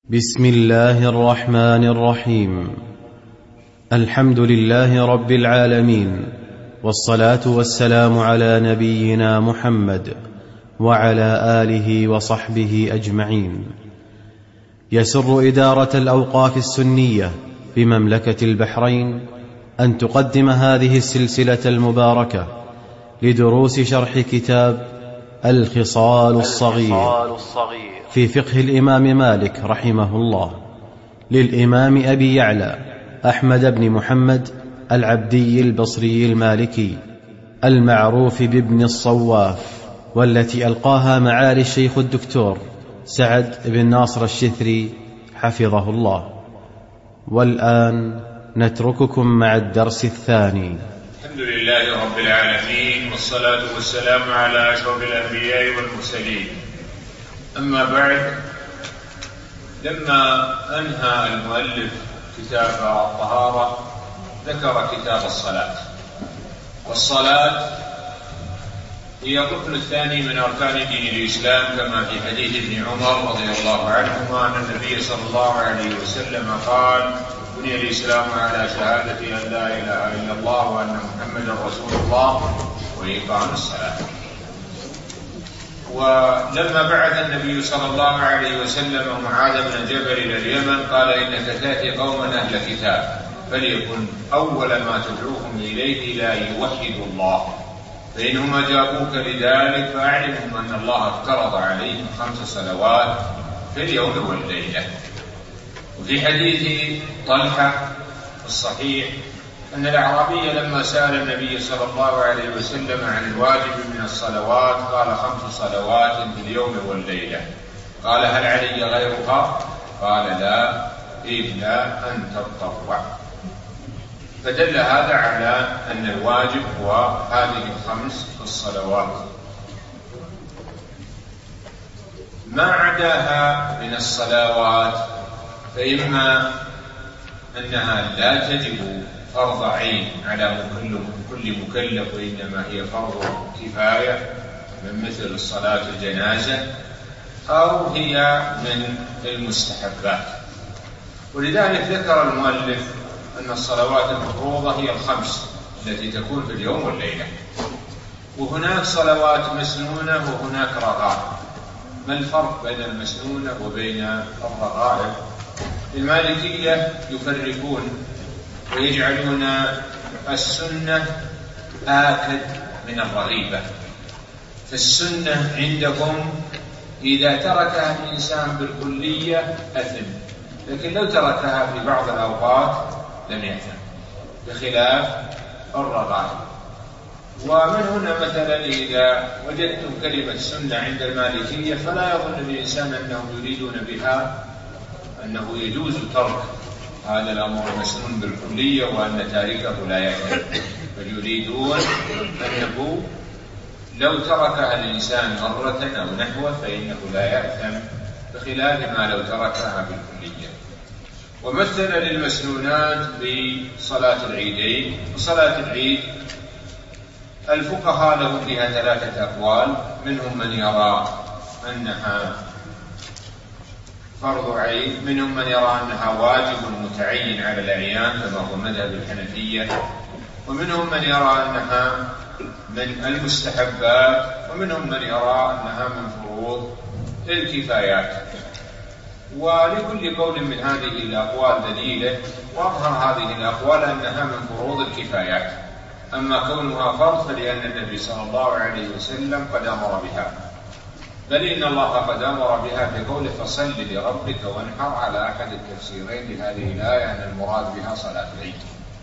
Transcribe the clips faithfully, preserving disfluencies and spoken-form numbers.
بسم الله الرحمن الرحيم. الحمد لله رب العالمين، والصلاة والسلام على نبينا محمد وعلى آله وصحبه أجمعين. يسر إدارة الأوقاف السنية بمملكة البحرين أن تقدم هذه السلسلة المباركة لدروس شرح كتاب الخصال الصغير في فقه الإمام مالك رحمه الله، للإمام أبي يعلى أحمد بن محمد العبدي البصري المالكي المعروف بابن الصواف، والتي ألقاها معالي الشيخ الدكتور سعد بن ناصر الشثري حفظه الله. والآن نترككم مع الدرس الثاني. الحمد لله رب العالمين، والصلاة والسلام على أشرف الأنبياء والمرسلين. أما بعد، لما أنهى المؤلف كتاب الطهارة ذكر كتاب الصلاة، والصلاة هي الركن الثاني من أركان دين الإسلام، كما في حديث ابن عمر رضي الله عنهما أن النبي صلى الله عليه وسلم قال: بني الإسلام على شهادة أن لا إله إلا الله وأن محمدا رسول الله وإقام الصلاة. ولما بعث النبي صلى الله عليه وسلم معاذ بن جبل إلى اليمن قال: إنك تأتي قوما أهل كتاب، فليكن أول ما تدعوهم إليه لا يوحدوا الله، فإنهم أجابوك لذلك فأعلمهم أن الله افترض عليهم خمس صلوات في اليوم والليلة. وفي حديث طلحة الصحيح أن الأعرابي لما سأل النبي صلى الله عليه وسلم عن الواجب من الصلوات قال: خمس صلوات في اليوم والليلة. قال: هل علي غيرها؟ قال: لا، إلا أن تتطوع. فدل هذا على أن الواجب هو هذه الخمس الصلوات. ما عداها من الصلوات فإما أنها لا تجب فرض عين على كل مكلف، وإنما هي فرض كفاية من مثل الصلاة الجنازة، أو هي من المستحبات. ولذلك ذكر المؤلف أن الصلوات المفروضة هي الخمس التي تكون في اليوم والليلة، وهناك صلوات مسنونة وهناك رغائب. ما الفرق بين المسنونة وبين الرغائب؟ المالكية يفرقون ويجعلون السنة آكد من الرغيبة. فالسنة عندهم إذا تركها الإنسان بالكلية أثم، لكن لو تركها في بعض الأوقات لم يأثم، بخلاف الرغائب. ومن هنا مثلا إذا وجدتم كلمة سنة عند المالكية فلا يظن الإنسان أنهم يريدون بها أنه يجوز ترك هذا الأمر المسنون بالكلية وأن تاركه لا يأثم، بل يريدون أنه لو تركها الإنسان مرة أو نحوه فإنه لا يأثم، بخلاف ما لو تركها بالكلية. ومثل للمسنونات بصلاة العيدين. وصلاة العيد الفقهاء لهم فيها ثلاثة أقوال، منهم من يرى أنها فرض عين، منهم من يرى أنها واجب متعين على الأعيان كما هو مذهب الحنفية، ومنهم من يرى أنها من المستحبات، ومنهم من يرى أنها من فروض الكفايات. ولكل قول من هذه الأقوال دليله، وأظهر هذه الأقوال أنها من فروض الكفايات. أما كونها فرض فلأن النبي صلى الله عليه وسلم قد أمر بها، بل إن الله قد أمر بها في قوله: فصل لربك وانحر، على أحد التفسيرين لهذه الآية أن المراد بها صلاة العيد.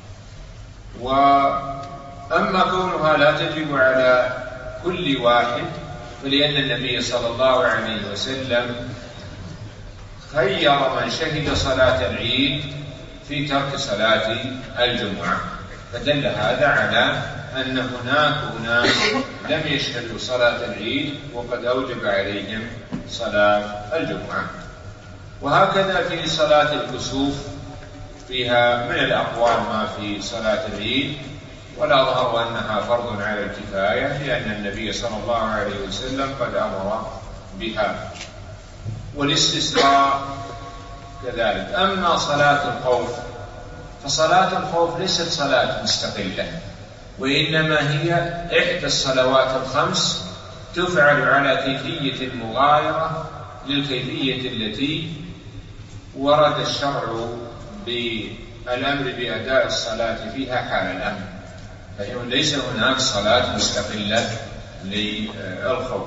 وأما كونها لا تجب على كل واحد فلأن النبي صلى الله عليه وسلم خير من شهد صلاة العيد في ترك صلاة الجمعة، فدل هذا على أن هناك أناس لم يشهدوا صلاة العيد وقد أوجب عليهم صلاة الجمعة. وهكذا في صلاة الكسوف فيها من الأقوال ما في صلاة العيد، ولا ظهر أنها فرض على الكفاية لأن النبي صلى الله عليه وسلم قد أمر بها. والاستسقاء كذلك. أما صلاة الخوف فصلاة الخوف ليست صلاة مستقلة، وإنما هي إحدى الصلوات الخمس تفعل على كيفية مغايرة للكيفية التي ورد الشرع بالأمر بأداء الصلاة فيها حال الأمن، فليس هناك صلاة مستقلة للخوف.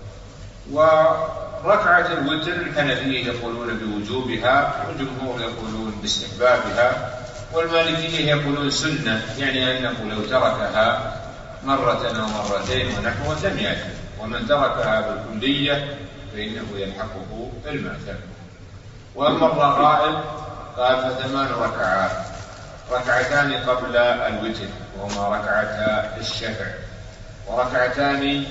وركعة الوتر الحنفية يقولون بوجوبها، والجمهور يقولون باستحبابها، والمالكية يقولون سنة، يعني أنه لو تركها مرة أو مرتين ونحوه لم يأثم، ومن تركها بالكلية فإنه يلحقه المأثم. وأما الرغائب قال فثمان ركعات، ركعتان قبل الوتر وهما ركعتا الشفع، وركعتان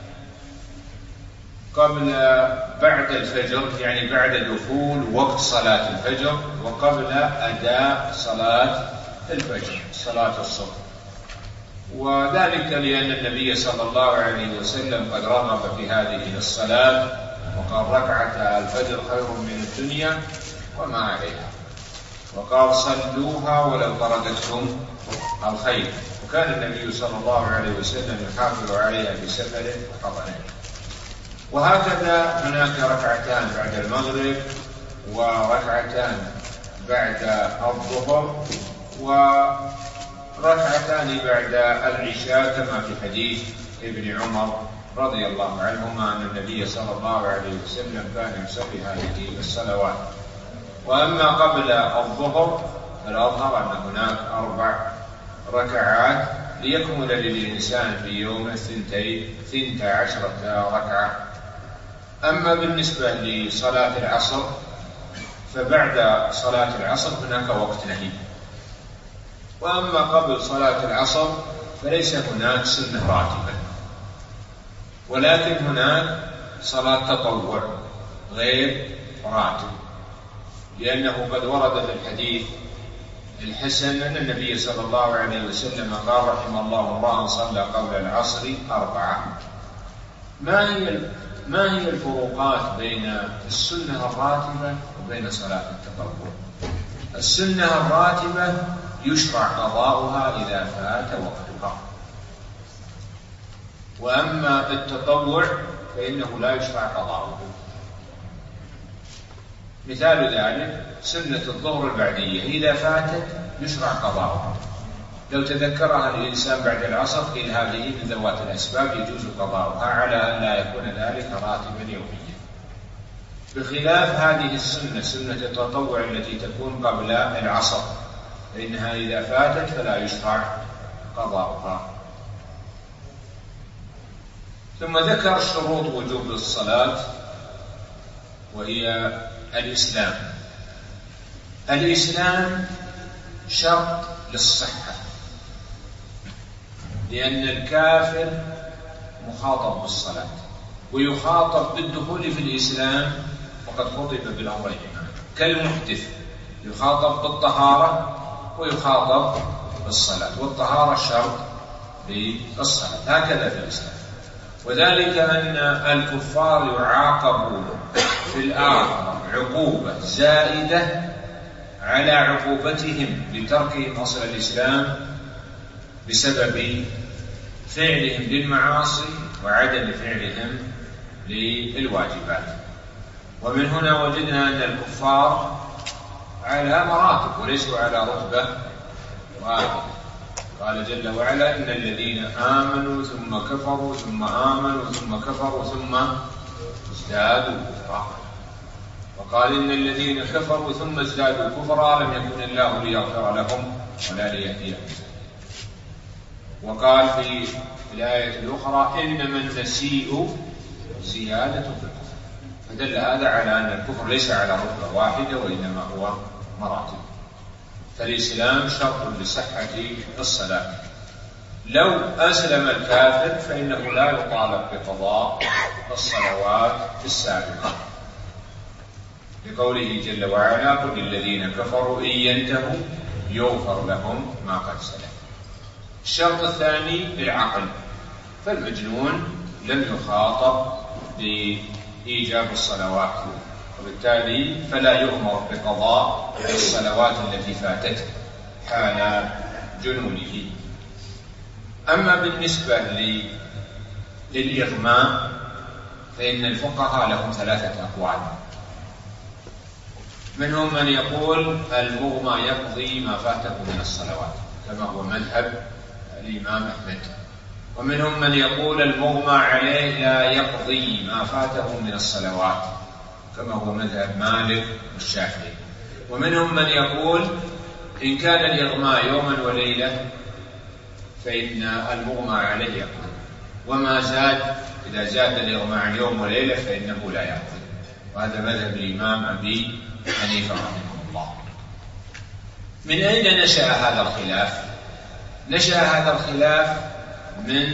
قبل بعد الفجر يعني بعد دخول وقت صلاة الفجر، وقبل أداء صلاة الفجر صلاة الصبح. وذلك لأن النبي صلى الله عليه وسلم قد رغب في هذه الصلاة وقال ركعتا الفجر خير من الدنيا وما عليها، وقال صلوها ولو طردتكم الخير. وكان النبي صلى الله عليه وسلم يحافظ عليها بسفر وحضر. وهكذا هناك ركعتان بعد المغرب وركعتان بعد الظهر وركعتان بعد العشاء، كما في حديث ابن عمر رضي الله عنهما أن النبي صلى الله عليه وسلم كان يصلي هذه الصلوات. وأما قبل الظهر فالأظهر أن هناك أربع ركعات ليكمل للإنسان في يوم ثنتي عشرة ركعة. أما بالنسبة لصلاة العصر فبعد صلاة العصر هناك وقت نهي، وأما قبل صلاة العصر فليس هناك سنة راتبة، ولكن هناك صلاة تطوع غير راتب، لأنه قد ورد في الحديث الحسن أن النبي صلى الله عليه وسلم قال رحم الله امرأ صلى قبل العصر أربعة. ما هي ما هي الفروقات بين السنة الراتبة وبين صلاة التطوع؟ السنة الراتبة يشرع قضاؤها إذا فات وقتها، وأما التطوع فإنه لا يشرع قضاؤه. مثال ذلك سنة الظهر البعدية إذا فاتت يشرع قضاؤها، لو تذكرها الإنسان بعد العصر قيل هذه من ذوات الأسباب يجوز قضاؤها على أن لا يكون ذلك راتبا يوميا، بخلاف هذه السنة سنة التطوع التي تكون قبل العصر فإنها إذا فاتت فلا يشرع قضاؤها. ثم ذكر شروط وجوب الصلاة وهي الإسلام. الإسلام شرط للصحة، لأن الكافر مخاطب بالصلاة ويخاطب بالدخول في الإسلام، وقد خطب بالأمرين كالمحدث يخاطب بالطهارة ويخاطب بالصلاة، والطهارة شرط للصلاة هكذا في الإسلام. وذلك أن الكفار يعاقبون في الآخرة عقوبة زائدة على عقوبتهم بتركهم أصل الإسلام بسبب فعلهم للمعاصي وعدم فعلهم للواجبات. ومن هنا وجدنا أن الكفار على مراتب وليسوا على رتبة واحدة. قال جل وعلا إن الذين آمنوا ثم كفروا ثم آمنوا ثم كفروا ثم ازدادوا كفرا، وقال إن الذين كفروا ثم ازدادوا كفرا لم يكن الله ليغفر لهم ولا ليهديهم. وقال في الآية الأخرى إنما النسيء زيادة في الكفر، فدل هذا على أن الكفر ليس على رتبة واحدة وإنما هو مراتب. فالإسلام شرط لصحة الصلاة. لو أسلم الكافر فإنه لا يطالب بقضاء الصلوات السابقة، لقوله جل وعلا قل للذين كفروا إن ينتهوا يغفر لهم ما قد سلف. الشرط الثاني العقل، فالمجنون لم يخاطب بإيجاب الصلوات وبالتالي فلا يؤمر بقضاء الصلوات التي فاتته حال جنونه. أما بالنسبة للإغماء فإن الفقهاء لهم ثلاثة أقوال. منهم من يقول المغمى يقضي ما فاته من الصلوات كما هو مذهب الإمام أحمد، ومنهم من يقول المغمى عليه لا يقضي ما فاته من الصلوات كما هو مذهب مالك والشافعي، ومنهم من يقول إن كان الإغماء يوما وليلة فإن المغمى عليه يقضي، وما زاد إذا زاد الإغماء عن يوم وليلة فإنه لا يقضي. وهذا مذهب الإمام أبي حنيفة رحمه الله. من أين نشأ هذا الخلاف؟ نشأ هذا الخلاف من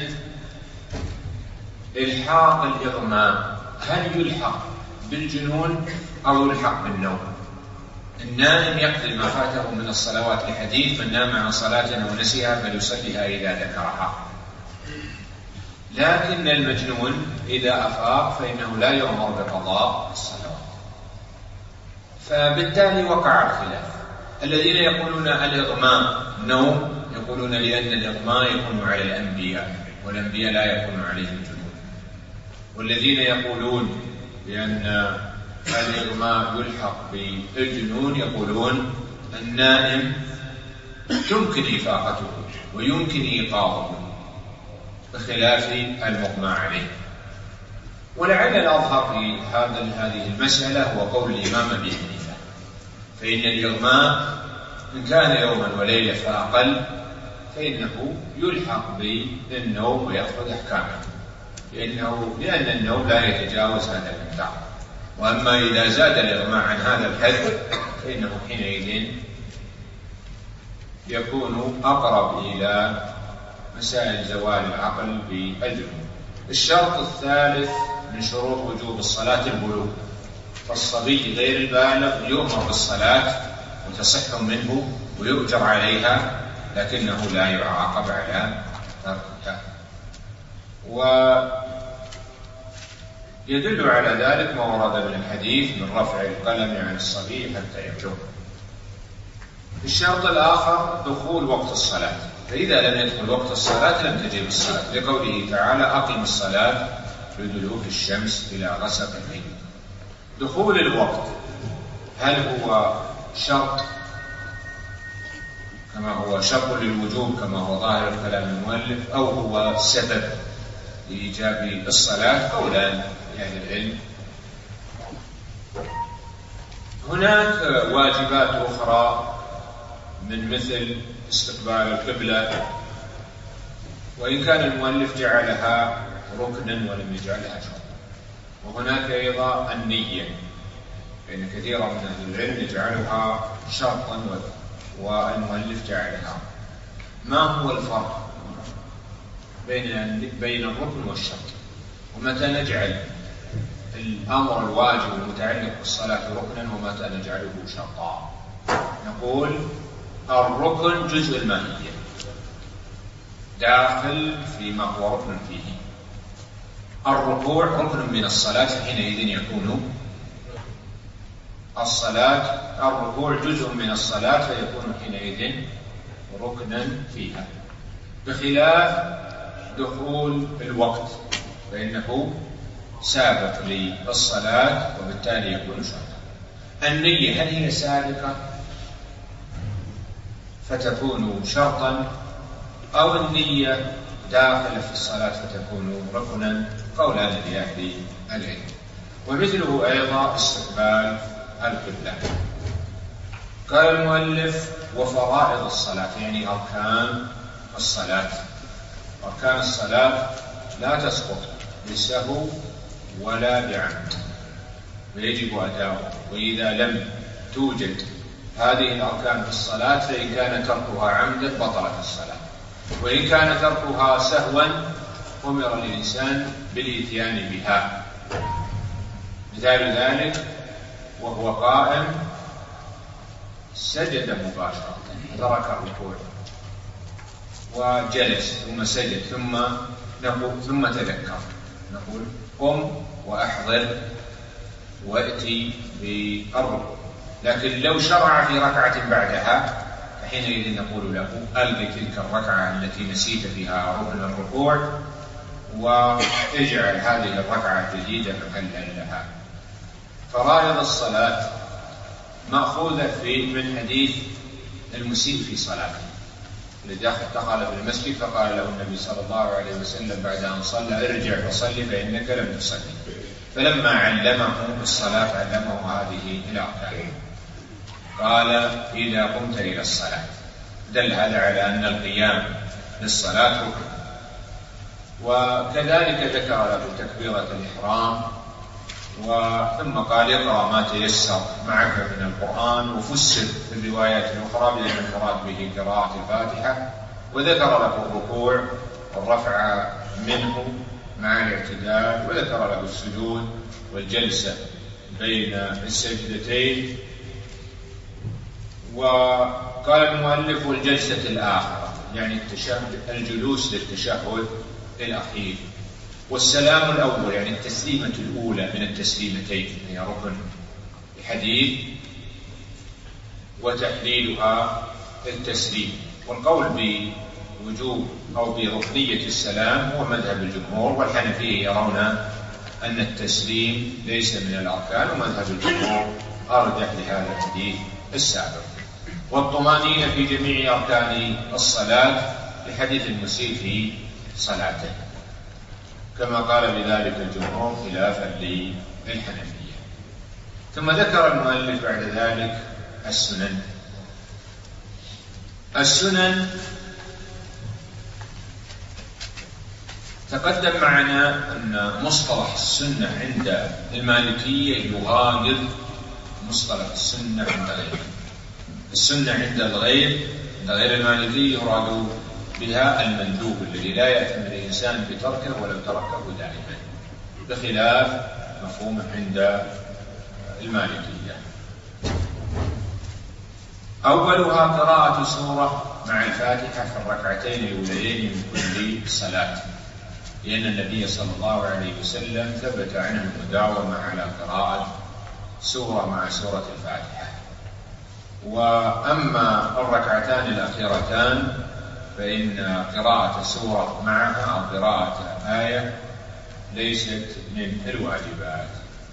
إلحاق الإغماء، هل يلحق بالجنون أو يلحق بالنوم؟ النائم يقضي ما فاته من الصلوات لحديث من نام عن صلاة أو نسيها فليصليها إذا ذكرها، لكن المجنون إذا أفاق فإنه لا يؤمر بقضاء الصلوات. فبالتالي وقع الخلاف. الذين يقولون الإغماء نوم يقولون لأن الإغماء يكون على الأنبياء والأنبياء لا يكون عليهم جنون، والذين يقولون بأن الإغماء يلحق بالجنون يقولون النائم يمكن إفاقته ويمكن إيقاظه بخلاف المغمى عليه. ولعل الأظهر في هذا هذه المسألة هو قول الإمام أبي حنيفة، فإن الإغماء إن كان يوما وليلة فأقل فإنه يلحق بالنوم ويأخذ أحكامه، لأنه لأن النوم لا يتجاوز هذا المقدار. وأما إذا زاد الإغماء عن هذا الحد فإنه حينئذ يكون أقرب إلى مسائل زوال العقل بالجنون. الشرط الثالث من شروط وجوب الصلاة البلوغ، فالصبي غير البالغ يؤمر بالصلاة وتصح منه ويؤجر عليها لكنه لا يعاقب على تركها. ويدل على ذلك ما ورد من الحديث من رفع القلم عن الصبي حتى يبلغ. الشرط الآخر دخول وقت الصلاة، فإذا لم يدخل وقت الصلاة لم تجب الصلاة، لقوله تعالى أقم الصلاة لدلوك الشمس إلى غسق الليل. دخول الوقت هل هو شرط كما هو شرط للوجوب كما هو ظاهر الكلام المؤلف، أو هو سبب لإيجاب الصلاة؟ قولان لأهل العلم. هناك واجبات أخرى من مثل استقبال القبلة، وإن كان المؤلف جعلها ركنا ولم يجعلها شرطا. وهناك أيضا النية، فإن كثيرا من أهل العلم يجعلها شرطا والمؤلف جعلها. ما هو الفرق بين بين الركن والشرط؟ ومتى نجعل الأمر الواجب المتعلق بالصلاة ركنا ومتى نجعله شرطا؟ نقول الركن جزء الماهية داخل فيما هو ركن فيه. الركوع ركن من الصلاة، حينئذ يكون الصلاة الركوع جزء من الصلاة فيكون حينئذ ركنا فيها، بخلاف دخول الوقت فإنه سابق للصلاة وبالتالي يكون شرطا. النية هل هي سابقة فتكون شرطا، أو النية داخلة في الصلاة فتكون ركنا؟ قولان لأهل العلم. ومثله أيضا استقبال القبلة. قال المؤلف وفرائض الصلاة، يعني أركان الصلاة. أركان الصلاة لا تسقط بالسهو ولا بعمد ويجب أداؤها، وإذا لم توجد هذه الأركان في الصلاة فإن كان تركها عمدا بطلت الصلاة، وإن كان تركها سهوا أمر الإنسان بالإتيان بها. مثال ذلك وهو قائم سجد مباشرة، ترك الركوع وجلس ثم سجد ثم نقول ثم تذكر، نقول قم وأحضر وأتي بالركوع. لكن لو شرع في ركعة بعدها فحينئذ نقول له ألغي تلك الركعة التي نسيت فيها ركن الركوع واجعل هذه الركعة الجديدة محلا لها. فرائض الصلاة مأخوذة في من حديث المسيء في صلاته، الذي دخل في المسجد فقال له النبي صلى الله عليه وسلم بعد أن صلى ارجع فصلي فإنك لم تصلي، فلما علمه الصلاة علمه هذه الأركان، قال إذا قمت إلى الصلاة. دل هذا على أن القيام للصلاة ركن. وكذلك ذكر له تكبيرة الإحرام، وثم قال اقرأ ما تيسر معك من القرآن، وفسر في الروايات الأخرى بأن المراد به قراءة الفاتحة، وذكر له الركوع والرفع منه مع الاعتدال، وذكر له السجود والجلسة بين السجدتين. وقال المؤلف والجلسة الآخرة يعني التشهد الجلوس للتشهد الأخير، والسلام الأول يعني التسليمة الأولى من التسليمتين هي ركن الحديث، وتحليلها التسليم. والقول بوجوب أو بركنية السلام هو مذهب الجمهور، والحنفية يرون أن التسليم ليس من الأركان، ومذهب الجمهور أرجح لهذا الحديث السابق. والطمأنينة في جميع أركان الصلاة لحديث المسيء في صلاته، كما قال بذلك الجمهور خلافا للحنفية. ثم ذكر المؤلف بعد ذلك السنن. السنن تقدم معنا أن مصطلح السنة عند المالكية يغاير مصطلح السنة عند غيره. السنة عند الغير عند غير المالكية يراد بها المندوب الذي لا يأثم الإنسان بتركه ولو تركه دائما، بخلاف مفهومه عند المالكية. أولها قراءة سورة مع الفاتحة في الركعتين الأوليين من كل صلاة، لأن النبي صلى الله عليه وسلم ثبت عنه المداومة على قراءة سورة مع سورة الفاتحة. وأما الركعتان الأخيرتان فإن قراءة سورة معها أو قراءة آية ليست من الواجبات.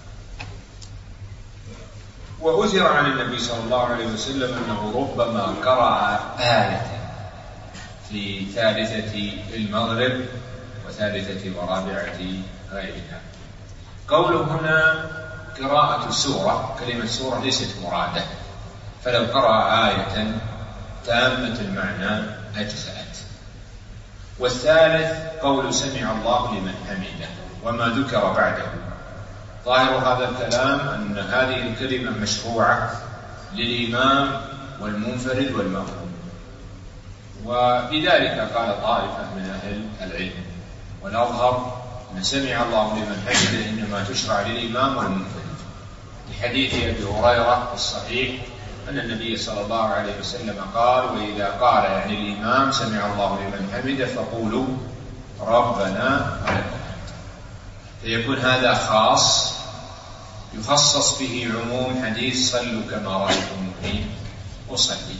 وأثر عن النبي صلى الله عليه وسلم أنه ربما قرأ آية في ثالثة المغرب وثالثة ورابعة غيرها. قوله هنا قراءة سورة، كلمة سورة ليست مرادة، فلو قرأ آية تامة المعنى أجزأت. والثالث قول سمع الله لمن حمده وما ذكر بعده. ظاهر هذا الكلام أن هذه الكلمة مشروعة للإمام والمنفرد والمأموم، وبذلك قال طائفة من أهل العلم. والأظهر أن سمع الله لمن حمده إنما تشرع للإمام والمنفرد، لحديث أبي هريرة الصحيح أن النبي صلى الله عليه وسلم قال: وإذا قال يعني الإمام سمع الله لمن حمده فقولوا ربنا ولك الحمد. فيكون هذا خاص يخصص به عموم حديث صلوا كما رأيتموني أصلي.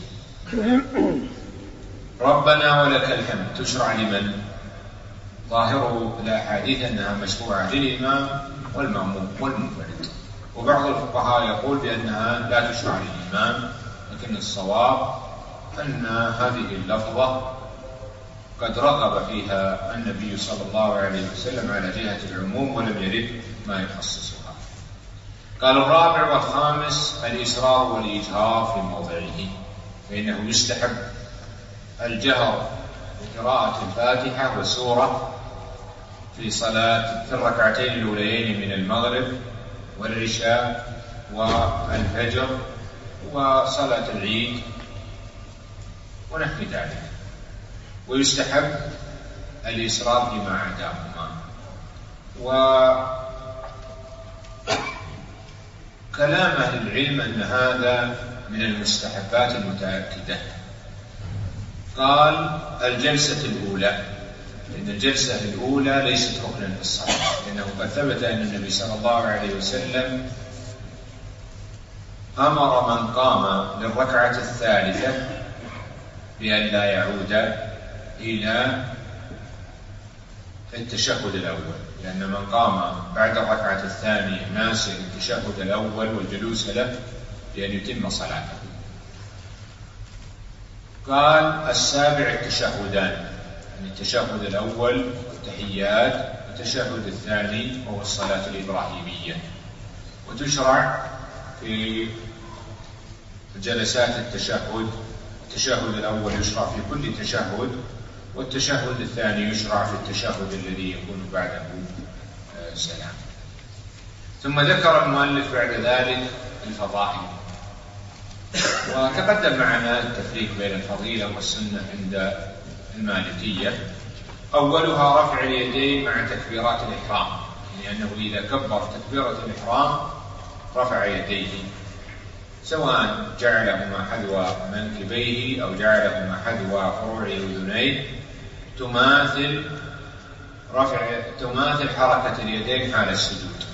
ربنا ولك الحمد تشرع لمن؟ ظاهر الأحاديث أنها مشروعة للإمام والمأموم والمنفرد، وبعض الفقهاء يقول بأنها لا تشرع للإمام، لكن الصواب أن هذه اللفظة قد رغب فيها النبي صلى الله عليه وسلم على جهة العموم ولم يرد ما يخصصها. قال الرابع والخامس الإسرار والإجهار في موضعه، فإنه يستحب الجهر بقراءة الفاتحة وسورة في صلاة في الركعتين الأوليين من المغرب والعشاء والفجر وصلاة العيد ونحو ذلك، ويستحب الإسرار فيما عداهما. وكلام أهل العلم أن هذا من المستحبات المتأكدة. قال الجلسة الأولى، لأن الجلسة الأولى ليست ركنا في الصلاة، لأنه قد ثبت أن النبي صلى الله عليه وسلم أمر من قام للركعة الثالثة بأن لا يعود إلى التشهد الأول، لأن من قام بعد الركعة الثانية ناسيا التشهد الأول والجلوس له بأن يتم صلاته. قال السابع التشهدان، يعني التشهد الأول والتحيات، والتشهد الثاني وهو الصلاة الإبراهيمية. وتشرع في جلسات التشهد، التشهد الأول يشرع في كل تشهد، والتشهد الثاني يشرع في التشهد الذي يكون بعده سلام. ثم ذكر المؤلف بعد ذلك الفضائل، وتقدم معنا التفريق بين الفضيلة والسنة عند المالكية. أولها رفع اليدين مع تكبيرات الإحرام، لأنه يعني إذا كبر تكبيرة الإحرام رفع يديه، سواء جعلهما حذو منكبيه أو جعلهما حذو فروع أذنيه، تماثل رفع تماثل حركة اليدين حال السجود.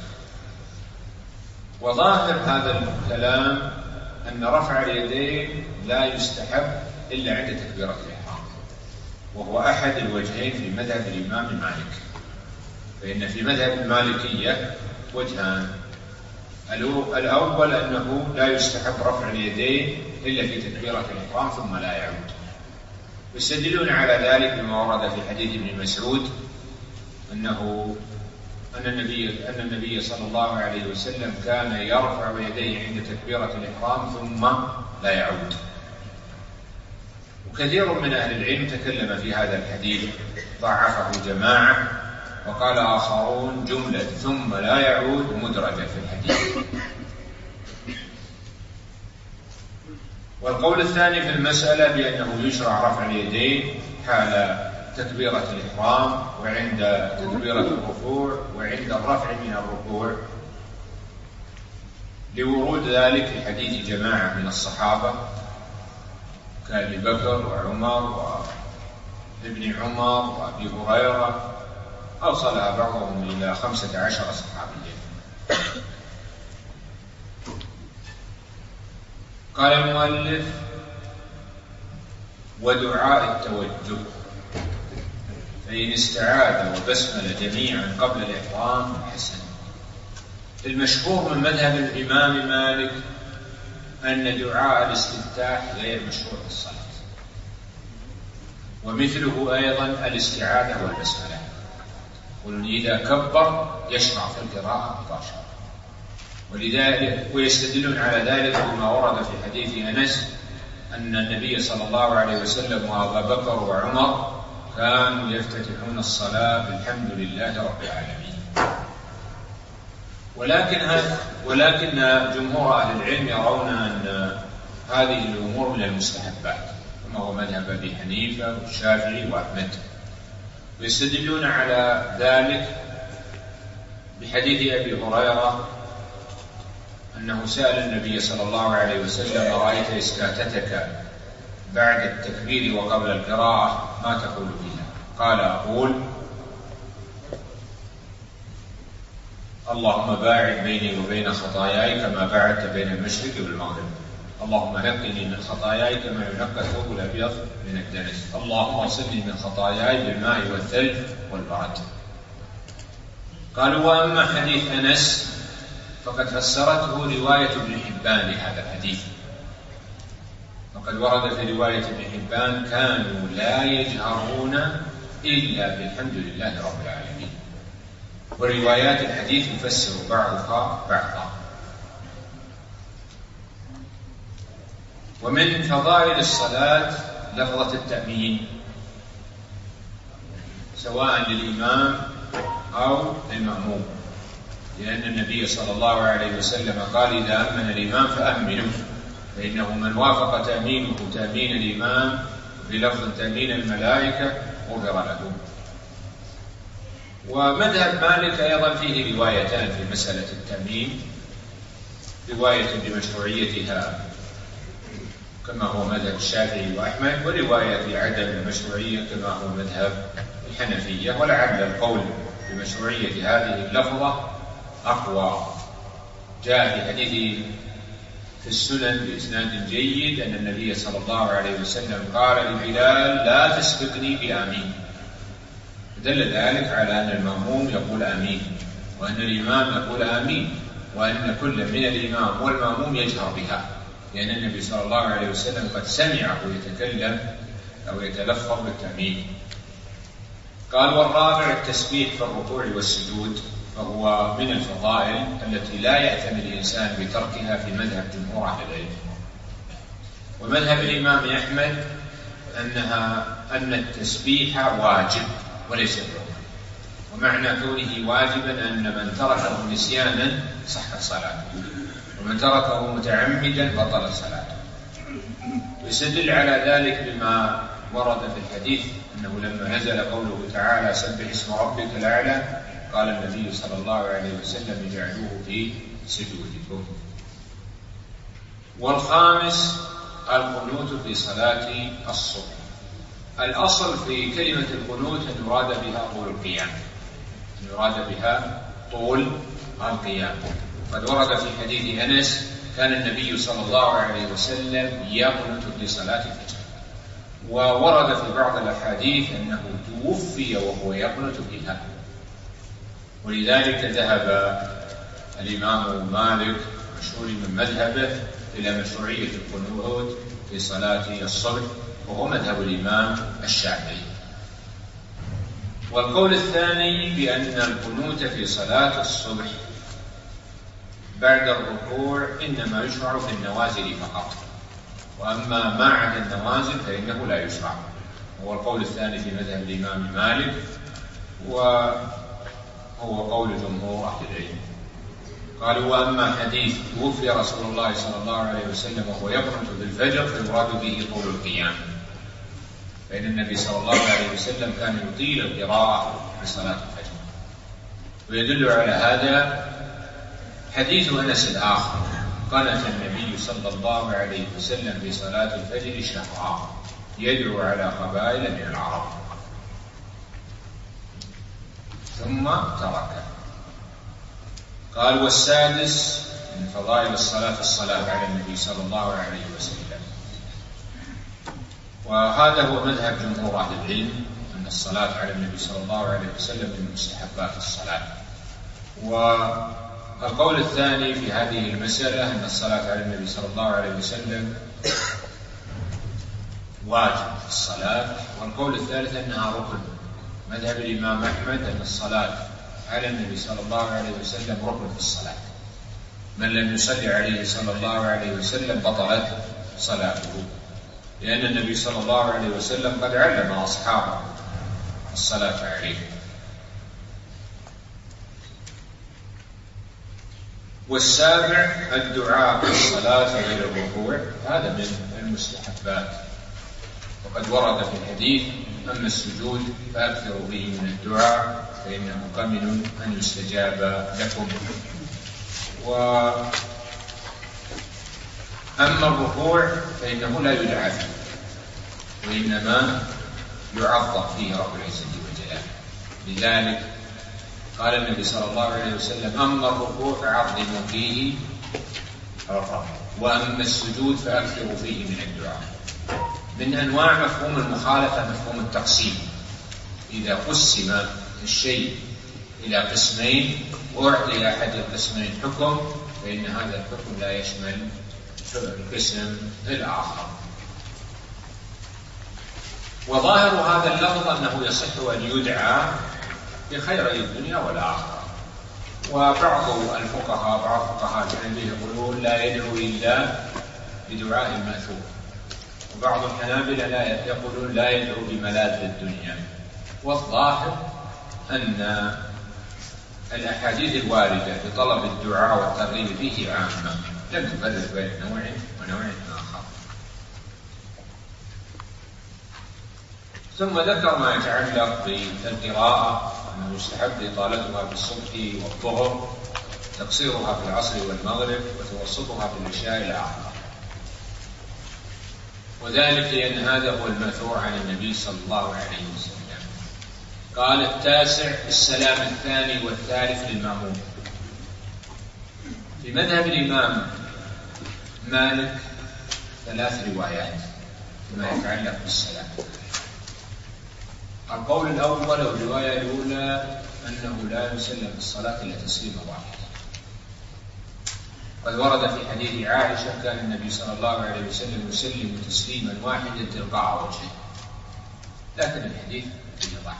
وظاهر هذا الكلام أن رفع اليدين لا يستحب إلا عند تكبيرة الإحرام، وهو أحد الوجهين في مذهب الإمام مالك. فإن في مذهب المالكية وجهان: الأول أنه لا يستحب رفع اليدين إلا في تكبيرة الإحرام ثم لا يعود، يستدلون على ذلك بما ورد في حديث ابن مسعود أنه أن النبي أن النبي صلى الله عليه وسلم كان يرفع يديه عند تكبيرة الإحرام ثم لا يعود. وكثير من أهل العلم تكلم في هذا الحديث، ضعفه جماعة، وقال آخرون جملة ثم لا يعود مدرجة في الحديث. والقول الثاني في المسألة بأنه يشرع رفع اليدين حال تكبيرة الإحرام وعند تكبيرة الركوع وعند الرفع من الركوع، لورود ذلك في حديث جماعة من الصحابة كأبي بكر وعمر وابن عمر وأبي هريرة، أوصلها بعضهم إلى خمسة عشر صحابيا. قال المؤلف: ودعاء التوجه، فإن استعاذ وبسمل جميعا قبل الإحرام حسن. المشهور من مذهب الإمام مالك أن دعاء الاستفتاح غير مشروع في الصلاة، ومثله أيضا الاستعاذة والبسملة، وإذا كبر يشرع في القراءة مباشرة. ولذلك ويستدلون على ذلك بما ورد في حديث أنس أن النبي صلى الله عليه وسلم وأبا بكر وعمر كانوا يفتتحون الصلاة بالحمد لله رب العالمين. ولكن ولكن جمهور أهل العلم يرون أن هذه الأمور من المستحبات، كما هو مذهب أبي حنيفة والشافعي وأحمد. ويستدلون على ذلك بحديث أبي هريرة أنه سأل النبي صلى الله عليه وسلم: رأيت إسكاتتك بعد التكبير وقبل القراءة ما تقول فيها؟ قال: أقول اللهم باعد بيني وبين خطاياي كما باعدت بين المشرق والمغرب، اللهم نقني من خطاياي كما ينقى الثوب الأبيض من الدنس، اللهم اغسلني من خطاياي بالماء والثلج والبرد. قالوا: وأما حديث أنس فقد فسرته رواية ابن حبان لهذا الحديث، وقد ورد في رواية ابن حبان: كانوا لا يجهرون إلا بالحمد لله رب العالمين. وروايات الحديث يفسر بعضها بعضا. ومن فضائل الصلاة لفظة التأمين، سواء للإمام أو للمأموم، لأن النبي صلى الله عليه وسلم قال: إذا أمن الإمام فأمنوا، فإنه من وافق تأمينه تأمين الإمام بلفظ تأمين الملائكة غفر له. ومذهب مالك أيضا فيه روايتان في مسألة التأمين، رواية بمشروعيتها كما هو مذهب الشافعي وأحمد، ورواية بعدم المشروعية كما هو مذهب الحنفية. ولعل القول بمشروعية هذه اللفظة أقوى. جاء في حديث في السنن بإسناد جيد أن النبي صلى الله عليه وسلم قال لبلال: لا تسبقني بآمين. دل ذلك على أن المأموم يقول آمين، وأن الإمام يقول آمين، وأن كل من الإمام والمأموم يجهر بها، لأن النبي صلى الله عليه وسلم قد سمعه يتكلم أو يتلفظ بالتأمين. قال: والرابع التسبيح في الركوع والسجود، فهو من الفضائل التي لا يأثم الإنسان بتركها في مذهب جمهور أهل العلم. ومذهب الإمام أحمد أنها أن التسبيح واجب وليس بركن، ومعنى كونه واجبا أن من تركه نسيانا صحت صلاته، ومن تركه متعمدا بطلت صلاته. ويستدل على ذلك بما ورد في الحديث أنه لما نزل قوله تعالى: سبح اسم ربك الأعلى، قال النبي صلى الله عليه وسلم: اجعلوه في سجودكم. والخامس القنوت في صلاة الصبح. الأصل في كلمة القنوت أن يراد بها طول القيام، أن يراد بها طول القيام. قد ورد في حديث أنس: كان النبي صلى الله عليه وسلم يقنت لصلاة الفجر. وورد في بعض الأحاديث أنه توفي وهو يقنت بها، ولذلك ذهب الإمام مالك مشهور من مذهبه إلى مشروعية القنوت في صلاة الصبح، وهو مذهب الإمام الشافعي. والقول الثاني بأن القنوت في صلاة الصبح بعد الركوع إنما يشرع في النوازل فقط، وأما ما عدا النوازل فإنه لا يشرع. هو القول الثاني في مذهب الإمام مالك، وهو قول جمهور أهل العلم. قالوا: وأما حديث توفي رسول الله صلى الله عليه وسلم وهو يقنت بالفجر فيراد به طول القيام، فإن النبي صلى الله عليه وسلم كان يطيل القراءة في صلاة الفجر. ويدل على هذا حديث أنس الآخر: قنت النبي صلى الله عليه وسلم في صلاة الفجر شهرا يدعو على قبائل من العرب ثم تركه. قال: والسادس من فضائل الصلاة الصلاة على النبي صلى الله عليه وسلم. وهذا هو مذهب جمهور أهل العلم، أن الصلاة على النبي صلى الله عليه وسلم من مستحبات الصلاة. والقول الثاني في هذه المسألة أن الصلاة على النبي صلى الله عليه وسلم واجب في الصلاة. والقول الثالث أنها ركن. مذهب الإمام أحمد أن الصلاة على النبي صلى الله عليه وسلم ركن في الصلاة، من لم يصلي عليه صلى الله عليه وسلم بطلت صلاته، لأن النبي صلى الله عليه وسلم قد علم أصحابه الصلاة عليه. والسابع الدعاء في الصلاة غير الركوع، هذا من المستحبات. وقد ورد في الحديث: أما السجود فأكثروا به من الدعاء فإنه كمن أن يستجاب لكم. وأما الركوع فإنه لا يدعى فيه، وإنما يعظم فيه رب العزة وجلاله. لذلك قال النبي صلى الله عليه وسلم: أما الركوع فعظموا فيه الرب، وأما السجود فأكثروا فيه من الدعاء. من أنواع مفهوم المخالفة مفهوم التقسيم. إذا قسم الشيء إلى قسمين وأعطي أحد القسمين حكم، فإن هذا الحكم لا يشمل القسم الآخر. وظاهر هذا اللفظ أنه يصح أن يدعى بخيري الدنيا والآخرة. وبعض الفقهاء بعض فقهاء الحنابلة يقولون لا يدعو إلا بدعاء المأثور، وبعض الحنابلة لا يقولون لا يدعو بملاذ الدنيا. والظاهر أن الأحاديث الواردة بطلب الدعاء والترغيب فيه عامة، لم تفرق بين نوع ونوع آخر. ثم ذكر ما يتعلق بالقراءة، أنه يستحب إطالتها في الصبح والظهر، تقصيرها في العصر والمغرب، وتوسطها في العشاء الآخر. وذلك لأن هذا هو المأثور عن النبي صلى الله عليه وسلم. قال: التاسع السلام الثاني والثالث للمأموم. في مذهب الإمام مالك ثلاث روايات فيما يتعلق بالسلام. القول الأول أو الرواية الأولى أنه لا يسلم في الصلاة إلا تسليم واحد. قد ورد في حديث عائشة كان النبي صلى الله عليه وسلم يسلم تسليما واحدا تلقاء وجهه، لكن الحديث فيه ضعف.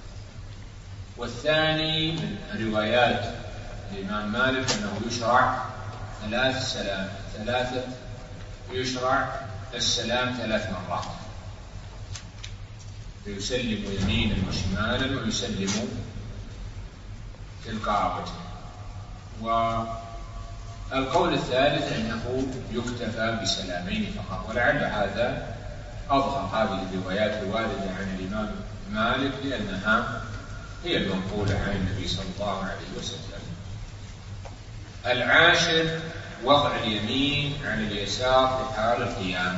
والثاني من روايات الإمام مالك أنه يشرع ثلاث سلام ثلاثة يشرع السلام ثلاث مرات، فيسلم يمينا وشمالا ويسلم تلقاء وجهه. والقول الثالث أنه يكتفى بسلامين فقط، ولعل هذا أظهر هذه الروايات الواردة عن الإمام مالك لأنها هي المنقولة عن النبي صلى الله عليه وسلم. العاشر وضع اليمين عن اليسار في حال القيام،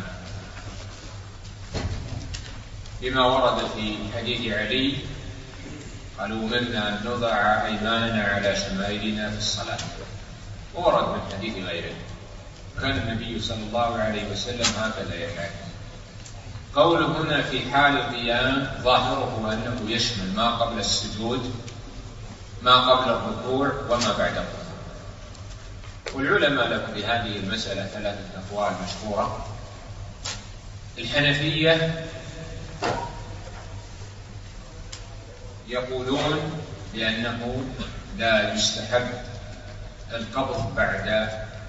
بما ورد في حديث علي قالوا أمرنا أن نضع أيماننا على شمائلنا في الصلاة، ورد من حديث غيره كان النبي صلى الله عليه وسلم هكذا يفعل. قوله هنا في حال القيام ظاهره أنه يشمل ما قبل السجود، ما قبل الركوع، وما بعد الركوع. والعلماء لهم في هذه المسألة ثلاثة أقوال مشهورة. الحنفية يقولون بأنه لا يستحب القبض بعد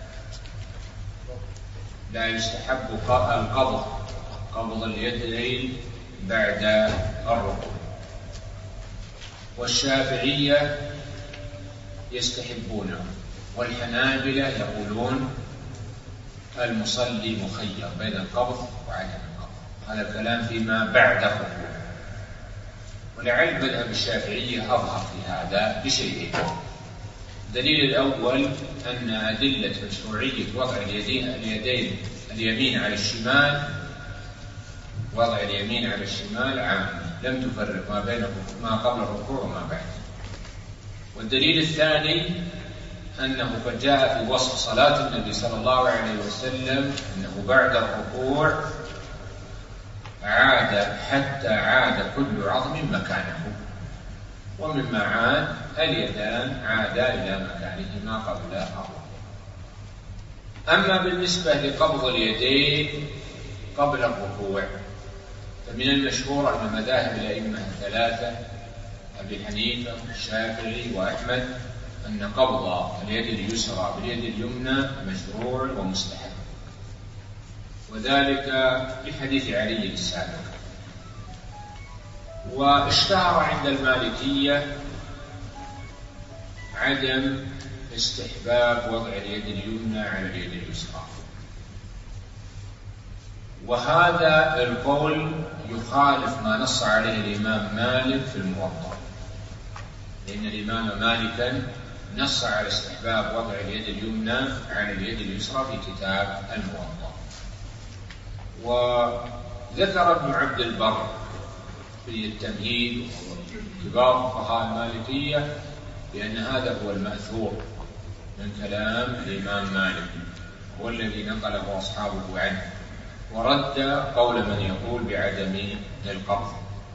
لا يستحب القبض قبض اليدين بعد الركوع. والشافعية يستحبونه، والحنابلة يقولون المصلي مخير بين القبض وعدم القبض. هذا الكلام فيما بعد الركوع. ولعل مذهب الشافعية أظهر في هذا بشيئين. الدليل الأول أن أدلة مشروعية وضع اليدين اليدين اليمين على الشمال وضع اليمين على الشمال عام، لم تفرق ما بين ما قبل الركوع وما بعد. والدليل الثاني أنه قد جاء في وصف صلاة النبي صلى الله عليه وسلم أنه بعد الركوع عاد حتى عاد كل عظم مكانه، ومما عاد اليدان عادا إلى مكانهما قبل الركوع. أما بالنسبة لقبض اليدين قبل الركوع فمن المشهور أن مذاهب الأئمة الثلاثة أبي حنيفة والشافعي وأحمد أن قبض اليد اليسرى باليد اليمنى مشروع ومستحب، وذلك بحديث علي السابق. واشتهر عند المالكية عدم استحباب وضع اليد اليمنى على اليد اليسرى، وهذا القول يخالف ما نص عليه الإمام مالك في الموطأ، لأن الإمام مالكا نص على استحباب وضع اليد اليمنى على اليد اليسرى في كتاب الموطأ. وذكر ابن عبد البر في التمهيد كبار فقهاء المالكية بأن هذا هو المأثور من كلام الإمام مالك، هو الذي نقله أصحابه عنه، ورد قول من يقول بعدم القبض.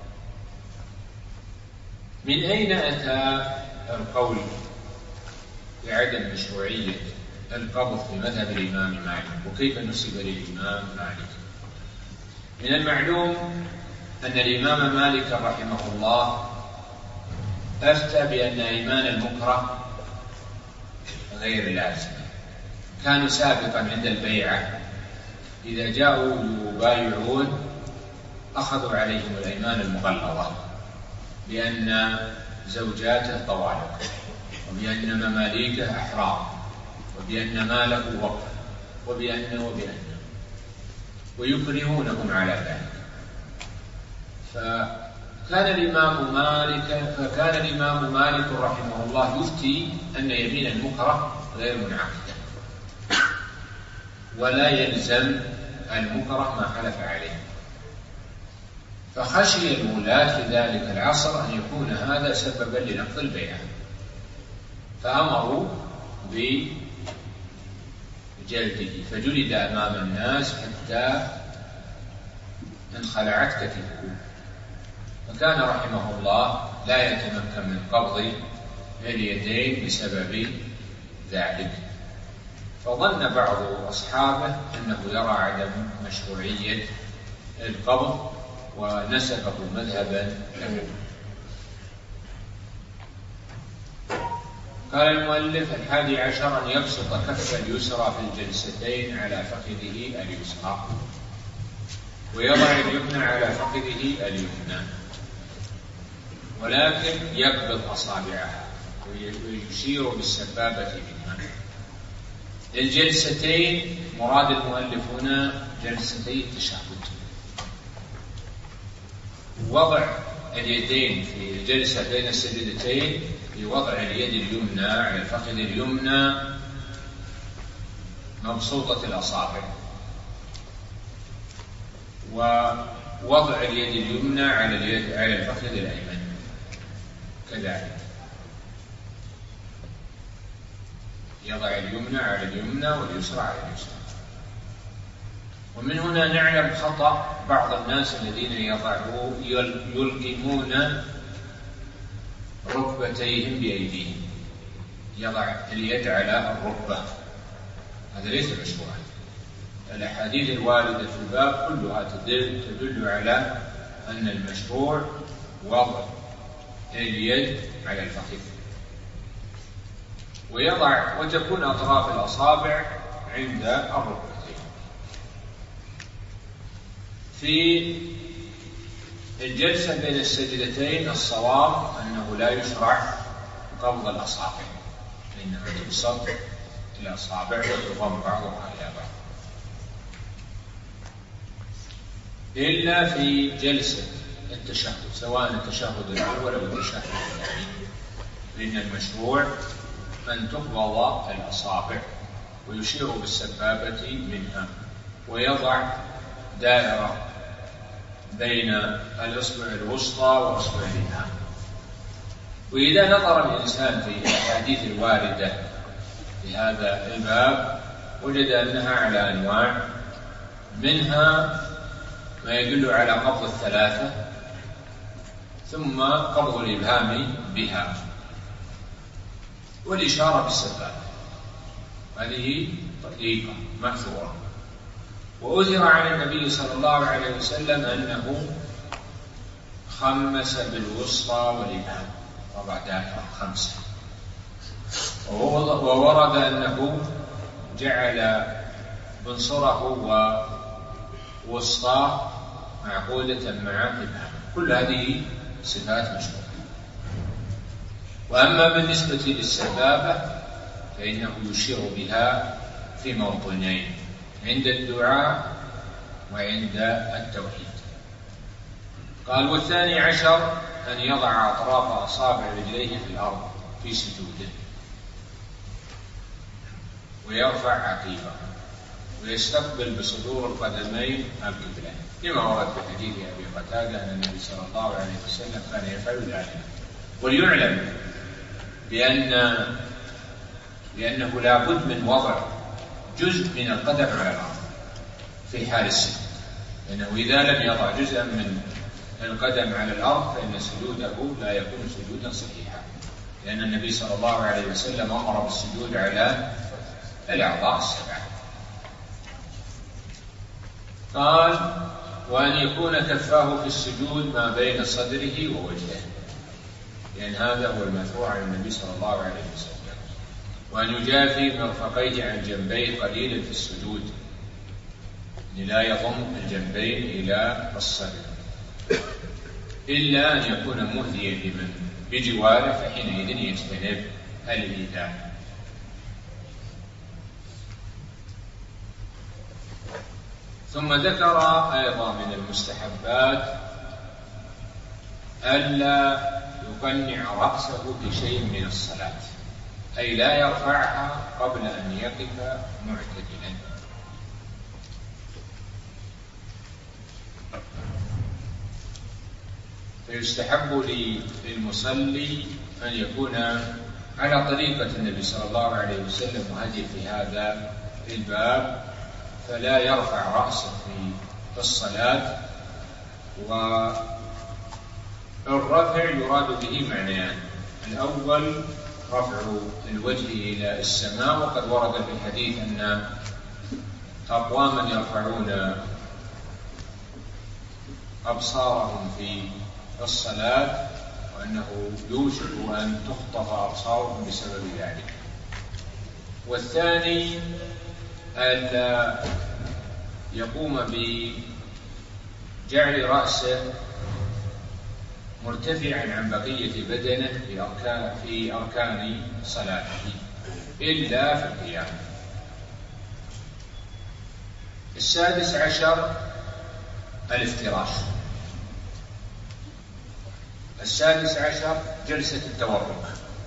من أين أتى القول بعدم مشروعية القبض في مذهب الإمام مالك، وكيف نسب للإمام مالك؟ من المعلوم أن الإمام مالك رحمه الله أفتى بأن أيمان المكره غير لازمة. كانوا سابقا عند البيعة إذا جاءوا يبايعون أخذوا عليهم الأيمان المغلظة بأن زوجاته طوالق، وبأن مماليكه أحرار، وبأن ماله وقف، وبأن وبأن ويكرهونهم على ذلك. فكان الإمام مالك فكان الإمام مالك رحمه الله يفتي أن يمين المكره غير منعقدة، ولا يلزم المكره ما حلف عليه. فخشي الولاة في ذلك العصر أن يكون هذا سببا لنقض البيعة، فأمروا جلده، فجلد أمام الناس حتى انخلعت كتفه. فكان رحمه الله لا يتمكن من قبض اليدين بسبب ذلك. فظن بعض أصحابه أنه يرى عدم مشروعية القبض ونسبه مذهبا له. قال المؤلف: الحادي عشر أن يبسط كف اليسرى في الجلستين على فخذه اليسرى، ويضع اليمنى على فخذه اليمنى، ولكن يقبض أصابعها ويشير بالسبابة منها. الجلستين مراد المؤلف هنا جلستي التشهد. وضع اليدين في الجلسة بين السجدتين بوضع اليد اليمنى على الفخذ اليمنى مبسوطة الأصابع، ووضع اليد اليمنى على اليد على الفخذ الأيمن كذلك، يضع اليمنى على اليمنى واليسرى على اليسرى. ومن هنا نعلم خطأ بعض الناس الذين يضعوا يلقمون ركبتيهم بأيديهم، يضع اليد على الركبة، هذا ليس مشروعا. الأحاديث الواردة في الباب كلها تدل, تدل على أن المشروع وضع اليد على الفخذ، ويضع وتكون أطراف الأصابع عند الركبتين. في الجلسة بين السجدتين الصواب أنه لا يشرع قبض الأصابع، إنما تبسط الأصابع وتضم بعضها إلى بعض، إلا في جلسة التشهد، سواء التشهد الأول أو التشهد الثاني، فإن المشروع أن تقبض الأصابع ويشير بالسبابة منها، ويضع دائرة بين الإصبع الوسطى وإصبع الإبهام. وإذا نظر الإنسان في الأحاديث الواردة في هذا الباب وجد أنها على أنواع، منها ما يدل على قبض الثلاثة ثم قبض الإبهام بها والإشارة بالسبابة، هذه طريقة مأثورة. وأثر عن النبي صلى الله عليه وسلم أنه خمس بالوسطى والإبهام، طبعا دائرة خمسة. وورد أنه جعل بنصره ووسطاه معقودة مع إبهام. كل هذه صفات مشروعة. وأما بالنسبة للسبابة فإنه يشير بها في موطنين، عند الدعاء وعند التوحيد. قال: والثاني عشر أن يضع أطراف أصابع رجليه في الأرض في سجوده، ويرفع عقيبه، ويستقبل بصدور القدمين القبلة، لما ورد في حديث أبي قتادة أن النبي صلى الله عليه وسلم كان يفعل ذلك. وليعلم بأن لأنه لا بد من وضع جزء من القدم على الأرض في حال السجود، لأنه إذا لم يضع جزءا من القدم على الأرض فإن سجوده لا يكون سجودا صحيحا، لأن النبي صلى الله عليه وسلم أمر بالسجود على الأعضاء السبعة. قال: وأن يكون كفاه في السجود ما بين صدره ووجهه، لأن هذا هو المثروع عن النبي صلى الله عليه وسلم. وأن يجافي مرفقيه عن جنبيه قليلا في السجود، لا يضم الجنبين إلى الصدر، إلا أن يكون مهديا لمن بجواره، فحينئذ يجتنب الإيذاء. ثم ذكر أيضا من المستحبات ألا يقنع رأسه بشيء من الصلاة، أي لا يرفعها قبل أن يقف معتدلا. فيستحب للمصلي أن يكون على طريقة النبي صلى الله عليه وسلم، وهدي في هذا الباب فلا يرفع رأسه في الصلاة. والرفع يراد به معنيان: الأول رفع الوجه إلى السماء، وقد ورد في الحديث أن أقواما يرفعون أبصارهم في الصلاة وأنه يوشك أن تخطف أبصارهم بسبب ذلك. والثاني ألا يقوم بجعل رأسه مرتفعا عن بقية بدنه في أركان, في أركان صلاته إلا في القيام. السادس عشر الافتراش. السادس عشر جلسة التورك.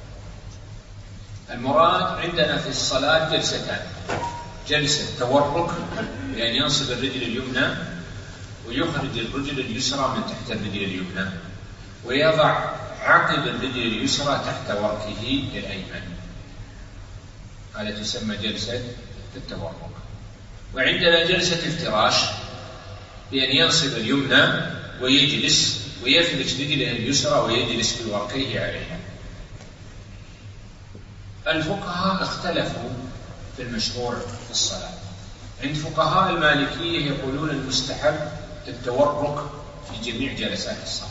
المراد عندنا في الصلاة جلستان: جلسة تورك بأن ينصب الرجل اليمنى ويخرج الرجل اليسرى من تحت الرجل اليمنى، ويضع عقب الرجل اليسرى تحت وركه الأيمن. هذا تسمى جلسة التورك. وعندنا جلسة افتراش بأن ينصب اليمنى ويجلس ويفرش رجله اليسرى ويجلس بوركيه عليها. الفقهاء اختلفوا في المشروع في الصلاة. عند فقهاء المالكية يقولون المستحب التورك في جميع جلسات الصلاة،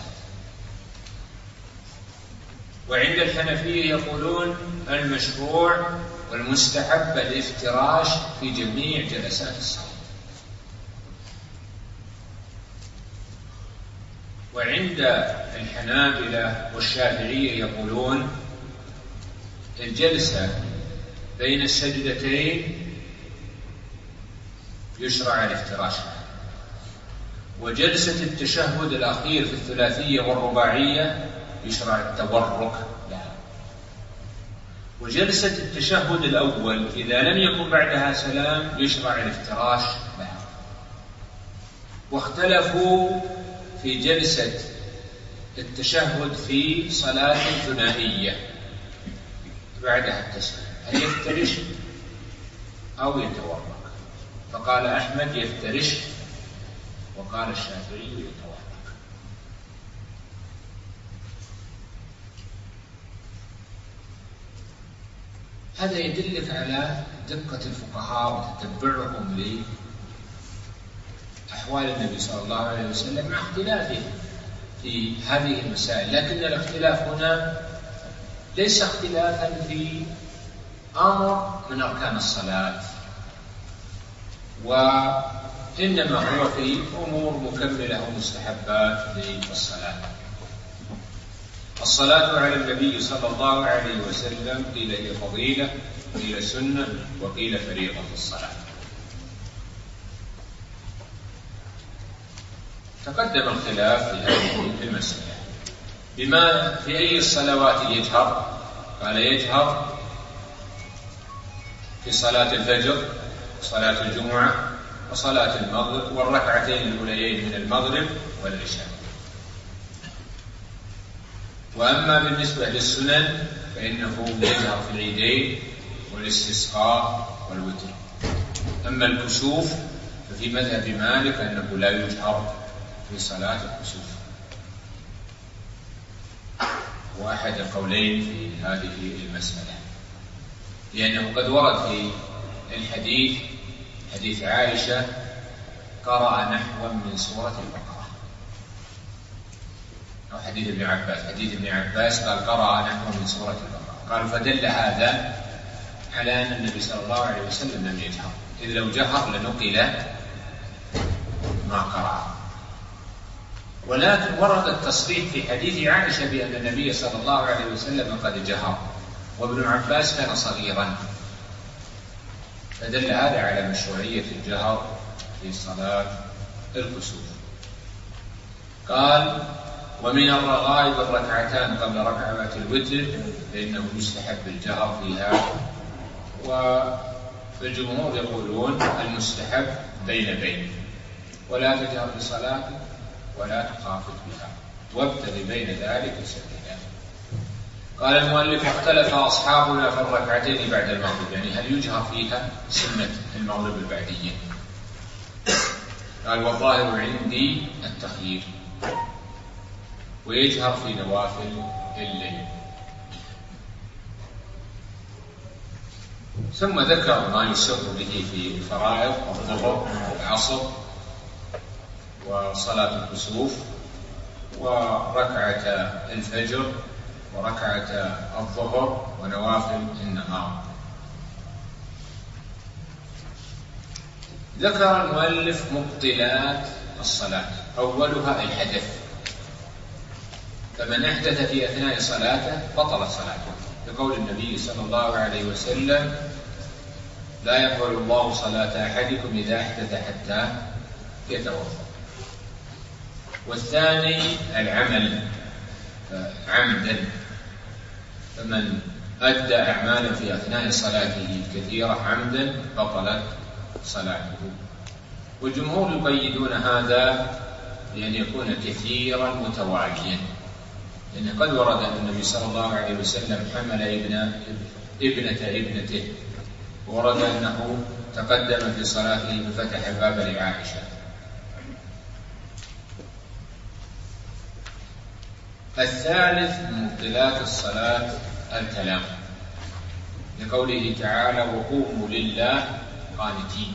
وعند الحنفية يقولون المشروع والمستحب الافتراش في جميع جلسات الصلاة. وعند الحنابلة والشافعية يقولون الجلسة بين السجدتين يشرع الافتراش، وجلسة التشهد الأخير في الثلاثية والرباعية يشرع التورك لها، وجلسة التشهد الأول إذا لم يكن بعدها سلام يشرع الافتراش لها. واختلفوا في جلسة التشهد في صلاة ثنائية بعدها التسليم، هل يفترش أو يتورك؟ فقال أحمد يفترش، وقال الشافعي يتورك. هذا يدلك على دقة الفقهاء وتتبعهم لأحوال النبي صلى الله عليه وسلم مع اختلافه في هذه المسائل. لكن الاختلاف هنا ليس اختلافا في أمر من أركان الصلاة، وإنما هو في أمور مكملة ومستحبات للصلاة. الصلاة على النبي صلى الله عليه وسلم قيل هي فضيلة، قيل سنة، وقيل فريضة الصلاة. تقدم الخلاف في هذه المسألة. بما في أي الصلوات يجهر؟ قال يجهر في صلاة الفجر وصلاة الجمعة وصلاة المغرب والركعتين الأوليين من المغرب والعشاء. وأما بالنسبة للسنن فإنه يجهر في العيدين والاستسقاء والوتر. أما الكسوف ففي مذهب مالك أنه لا يجهر في صلاة الكسوف، وأحد القولين في هذه المسألة، لأنه قد ورد في الحديث حديث عائشة قرأ نحوا من سورة البقرة، أو حديث ابن عباس حديث ابن عباس قال قرأ نحوا من سورة البقرة. قال فدل هذا على أن النبي صلى الله عليه وسلم لم يجهر، إذ لو جهر لنقل ما قرأ. ولكن ورد التصريح في حديث عائشة بأن النبي صلى الله عليه وسلم قد جهر، وابن عباس كان صغيرا، فدل هذا على مشروعية الجهر في صلاة الكسوف. قال ومن الرغائب الركعتان قبل ركعة الوتر فإنه يستحب الجهر فيها، والجمهور يقولون المستحب بين بين، ولا تجهر بصلاتك ولا تخافت بها، وابتغ بين ذلك سبيلا. قال المؤلف: اختلف أصحابنا في الركعتين بعد المغرب، يعني هل يجهر فيها سنة المغرب البعدية؟ قال: والظاهر عندي التخيير، ويجهر في نوافل الليل. ثم ذكر ما يسر به في الفرائض: الظهر والعصر وصلاة الكسوف وركعة الفجر وركعة الظهر ونوافل النهار. ذكر المؤلف مبطلات الصلاة، أولها الحدث، فمن أحدث في أثناء صلاته بطلت صلاته، بقول النبي صلى الله عليه وسلم: لا يقبل الله صلاة أحدكم إذا أحدث حتى يتوضأ. والثاني العمل عمدا، فمن أدى أعمالا في أثناء صلاته كثيرة عمدا بطلت صلاته. والجمهور يقيدون هذا بأن يكون كثيرا متواليا، لأن قد ورد أن النبي صلى الله عليه وسلم حمل ابن ابنة ابنته، ورد أنه تقدم في صلاته ففتح الباب لعائشة. الثالث من مبطلات الصلاة الكلام، لقوله تعالى: وقوموا لله قانتين.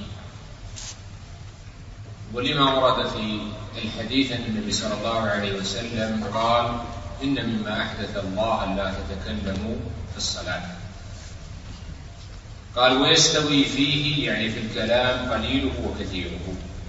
ولما ورد في الحديث أن النبي صلى الله عليه وسلم قال: إن مما أحدث الله أن لا تتكلموا في الصلاة. قال: ويستوي فيه، يعني في الكلام، قليله وكثيره.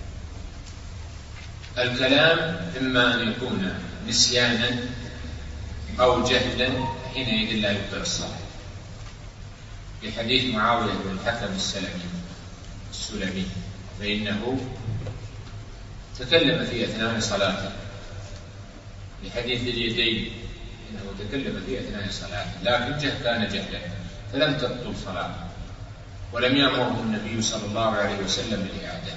الكلام إما أن يكون نسيانا أو جهلا، حينئذ لا يبطل الصلاة، في حديث معاوية بن الحكم السلمي السلمي، فإنه تكلم في أثناء صلاته، لحديث اليدين إنه تكلم في أثناء صلاته، لكن جه كان جهلا فلم تبطل صلاته، ولم يأمره النبي صلى الله عليه وسلم بالإعادة.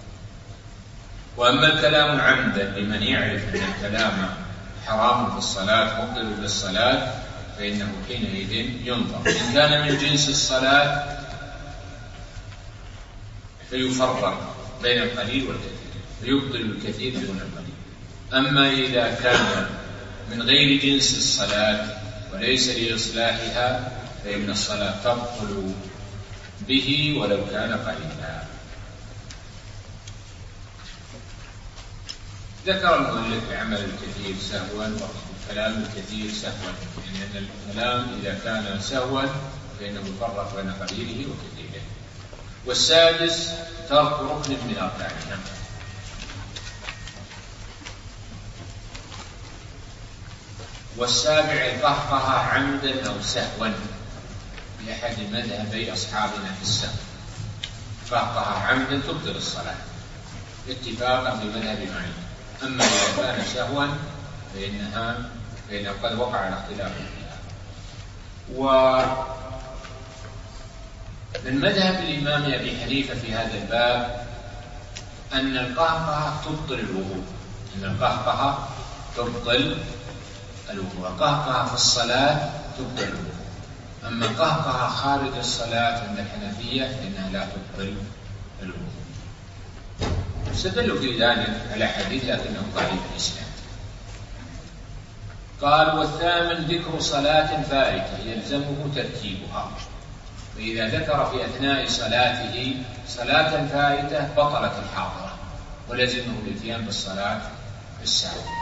وأما الكلام عمدا لمن يعرف أن الكلام حرام في الصلاة مبطل للصلاة، فإنه حينئذ ينظر، إن كان من جنس الصلاة فيفرق بين القليل والكثير، فيبطل الكثير دون القليل. أما إذا كان من غير جنس الصلاة وليس لإصلاحها، فإن الصلاة تبطل به ولو كان قليلا. ذكر المؤلف عمل الكثير سهوا والكلام الكثير سهوا، يعني أن الكلام إذا كان سهوا فإنه يفرق بين قليله وكثيره. والسادس ترك ركن من أركانها، والسابع القهقه عمدا أو سهوا، لأحد مذهبي أصحابنا في السهو. قهقه عمدا تبطل الصلاة اتفاقا في مذهب مالك، أما إذا كان سهوا فإنها فإنه قد وقع الاختلاف فيها. ومن مذهب الإمام أبي حنيفة في هذا الباب أن القهقه تبطل الوضوء، أن القهقه تبطل الوضوء، القهقه في الصلاة تبطل الوضوء، أما القهقه خارج الصلاة عند الحنفية فإنها لا تبطل الوضوء. استدلوا في ذلك على حديث لكنه ضعيف الإسناد. قال: والثامن ذكر صلاة فائتة يلزمه ترتيبها، فإذا ذكر في أثناء صلاته صلاة فائتة بطلت الحاضرة ولزمه الاتيان بالصلاة السابقة،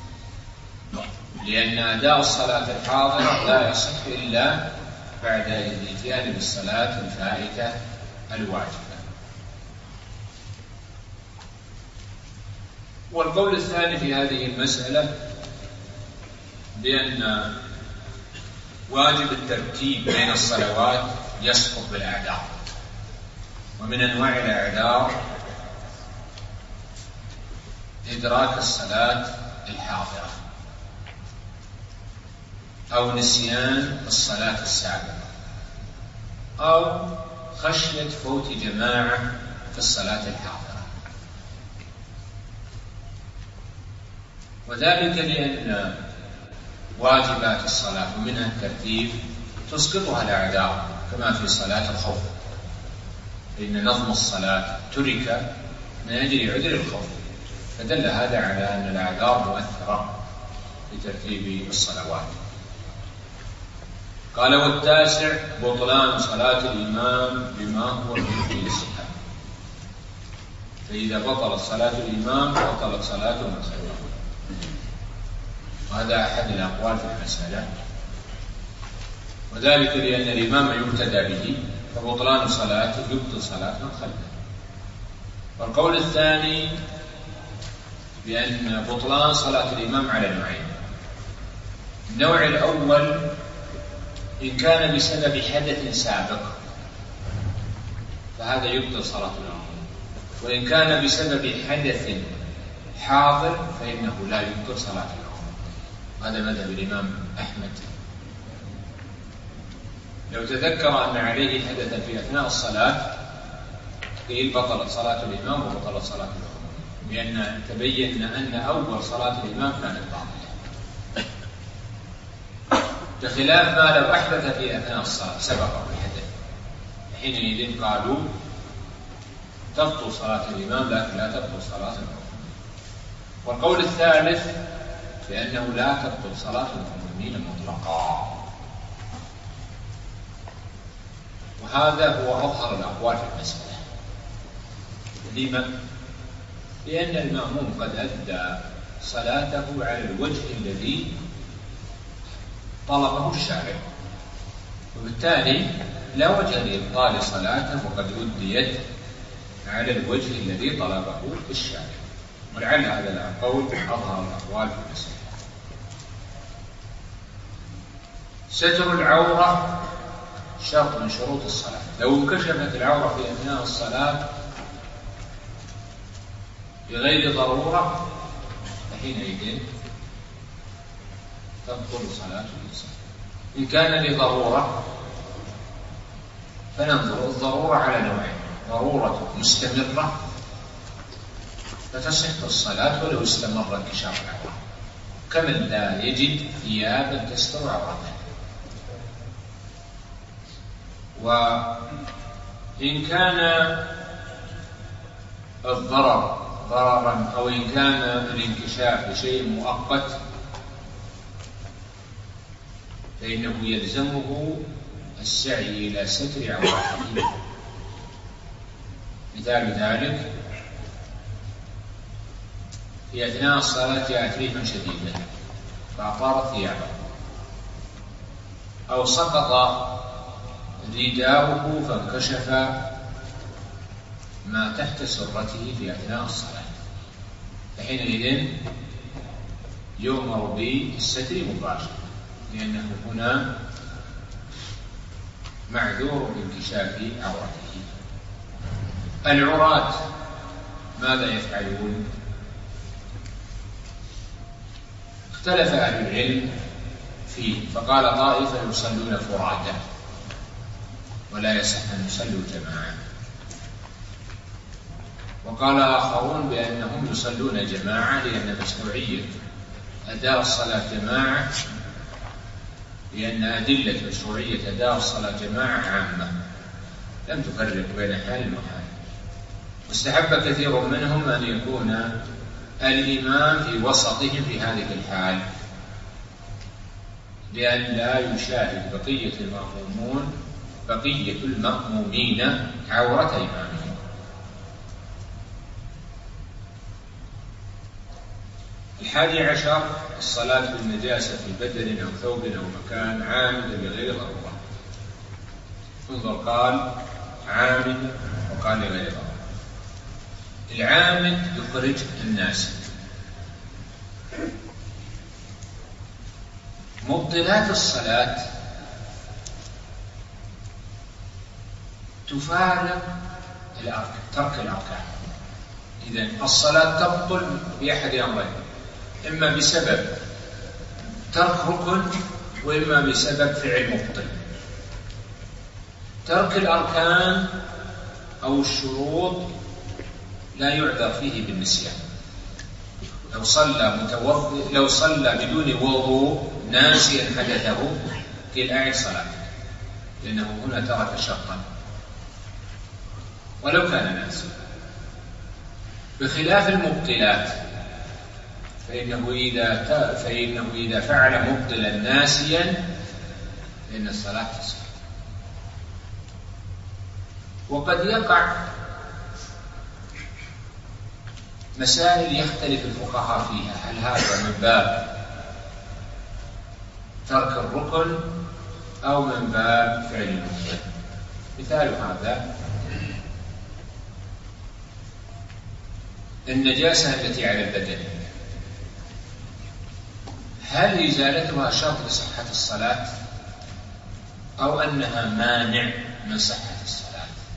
لأن أداء الصلاة الحاضرة لا يصح إلا بعد الاتيان بالصلاة الفائتة الواجبة. والقول الثاني في هذه المسألة بأن واجب الترتيب بين الصلوات يسقط بالأعذار، ومن أنواع الأعذار إدراك الصلاة الحاضرة أو نسيان الصلاة السابقة أو خشية فوت جماعة في الصلاة الحاضرة. وذلك لأن واجبات الصلاة ومنها الترتيب تسقطها الأعذار كما في صلاة الخوف، فإن نظم الصلاة ترك من أجل عذر الخوف، فدل هذا على أن الأعذار مؤثرة في ترتيب الصلوات. قال: والتاسع بطلان صلاة الإمام بما هو من الصحة، فإذا بطلت صلاة الإمام بطلت صلاة من خلفه، وهذا أحد الأقوال في المسألة، وذلك لأن الإمام يقتدى به فبطلان صلاته يبطل صلاة من خلفه. والقول الثاني بأن بطلان صلاة الإمام على نوعين: النوع الأول إن كان بسبب حدث سابق فهذا يبطل صلاة الإمام، وإن كان بسبب حدث حاضر فإنه لا يبطل صلاة الإمام. هذا مذهب الإمام أحمد. لو تذكر أن عليه حدثا في أثناء الصلاة قيل بطلت صلاة الإمام وبطلت صلاة الإمام، لأن تبين أن أول صلاة الإمام كانت باطلة، بخلاف ما لو أحدث في أثناء الصلاة سبقه الحدث، حينئذ قالوا تبطل صلاة الإمام لكن لا تبطل صلاة المأمومين. والقول الثالث بأنه لا تبطل صلاة المأمومين مطلقا، وهذا هو أظهر الأقوال في المسألة. لما؟ لأن المأموم قد أدى صلاته على الوجه الذي طلبه الشارع، وبالتالي لا وجه لإبطال صلاته وقد أديت على الوجه الذي طلبه الشارع، ولعل هذا القول أظهر الأقوال في المسألة. ستر العورة شرط من شروط الصلاة، لو انكشفت العورة في أثناء الصلاة بغير ضرورة فحينئذ تبطل صلاة الإنسان. إن كان لضرورة فننظر الضرورة على نوعين: ضرورة مستمرة فتصح الصلاة ولو استمر انكشاف العورة، كمن لا يجد ثيابا تستر عورته. وإن كان الضرر ضررا أو إن كان الانكشاف بشيء مؤقت فإنه يلزمه السعي إلى ستر عورته. مثال ذلك: في أثناء الصلاة جاءت ريح شديدة فأطارت ثيابه، أو سقط رداؤه فانكشف ما تحت سرته في أثناء الصلاة، فحينئذ يؤمر بالستر مباشرة، لأنه هنا معذور بانكشاف عورته. العراة ماذا يفعلون؟ اختلف أهل العلم فيه، فقال طائفة يصلون فرادى ولا يصح أن يصلوا جماعة، وقال آخرون بأنهم يصلون جماعة لأن مشروعية أداء الصلاة جماعة لأن أدلة مشروعية أداء الصلاة جماعة عامة لم تفرق بين حال وحال. واستحب كثير منهم أن يكون الإمام في وسطهم في هذه الحال لأن لا يشاهد بقية المأمومون بقية المأمومين عورة إمامهم. الحادي عشر الصلاة بالنجاسة في بدن أو ثوب أو مكان عامدا بغير ضرورة. انظر، قال عامد وقال لغير ضرورة. العامد يخرج الناس. مبطلات الصلاة تفارق ترك الأركان. إذن الصلاة تبطل بأحد أمرين: إما بسبب ترك ركن وإما بسبب فعل مبطل. ترك الأركان أو الشروط لا يعذر فيه بالنسيان. لو صلى متوضئ لو صلى بدون وضوء ناسيا حدثه قيل أعد صلاته، لأنه هنا ترك شرطا ولو كان ناسيا. بخلاف المبطلات فإنه إذا فإنه إذا فعل مبطلا ناسيا فإن الصلاة تصح. وقد يقع مسائل يختلف الفقهاء فيها، هل هذا من باب ترك الركن أو من باب فعل المبطل؟ مثال هذا النجاسة التي على البدن، هل إزالتها شرط لصحة الصلاة أو أنها مانع من صحة الصلاة؟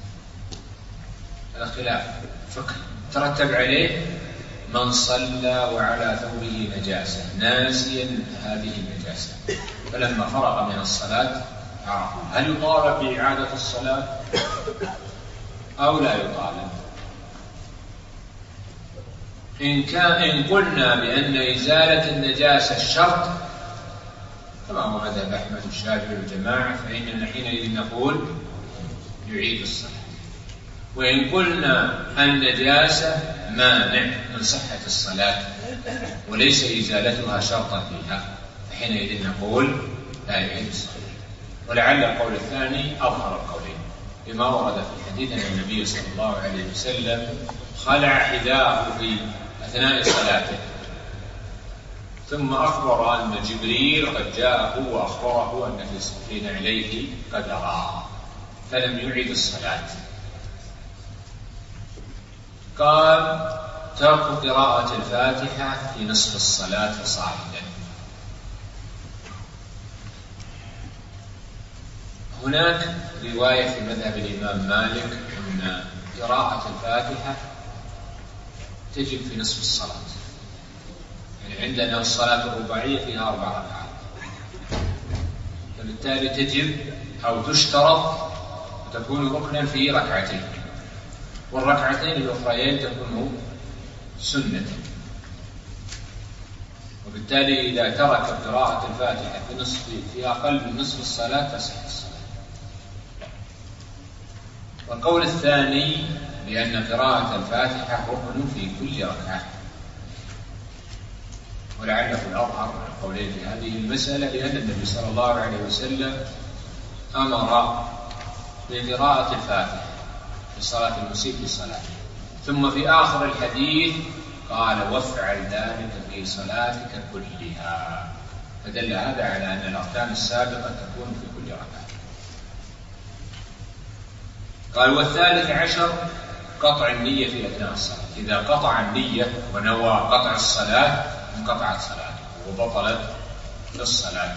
هذا خلاف فقهي ترتب عليه من صلى وعلى ثوبه نجاسة ناسيا هذه النجاسة، فلما فرغ من الصلاة عرف هل يطالب بإعادة الصلاة أو لا يطالب. إن كان إن قلنا بأن إزالة النجاسة الشرط كما هو مذهب أحمد والشافعي والجماعة فإننا حينئذ نقول يعيد الصلاة. وإن قلنا النجاسة مانع من صحة الصلاة وليس إزالتها شرطا فيها فحينئذ نقول لا يعيد الصلاة. ولعل القول الثاني أظهر القولين بما ورد في الحديث أن النبي صلى الله عليه وسلم خلع حذاءه في أثناء صلاته ثم أخبر أن جبريل قد جاءه وأخبره أن في نعليه قد أراه فلم يعد الصلاة. قال ترك قراءة الفاتحة في نصف الصلاة صاعدا. هناك رواية في مذهب الإمام مالك أن قراءة الفاتحة تجب في نصف الصلاة، يعني عندنا الصلاة الرباعية فيها أربع ركعات فبالتالي تجب أو تشترط وتكون ركنا في ركعتين، والركعتين الأخريين تكون سنة، وبالتالي إذا ترك قراءة الفاتحة في نصف في أقل من نصف الصلاة تصح الصلاة. والقول الثاني بأن قراءة الفاتحة ركن في كل ركعة، ولعله الأظهر من القولين في هذه المسألة لأن النبي صلى الله عليه وسلم أمر بقراءة الفاتحة في صلاة المسيء في صلاته، ثم في آخر الحديث قال وافعل ذلك في صلاتك كلها، فدل هذا على أن الأركان السابقة تكون في كل ركعة. قال والثالث عشر قطع النية في أثناء الصلاة، إذا قطع النية ونوى قطع الصلاة انقطعت صلاته وبطلت الصلاة.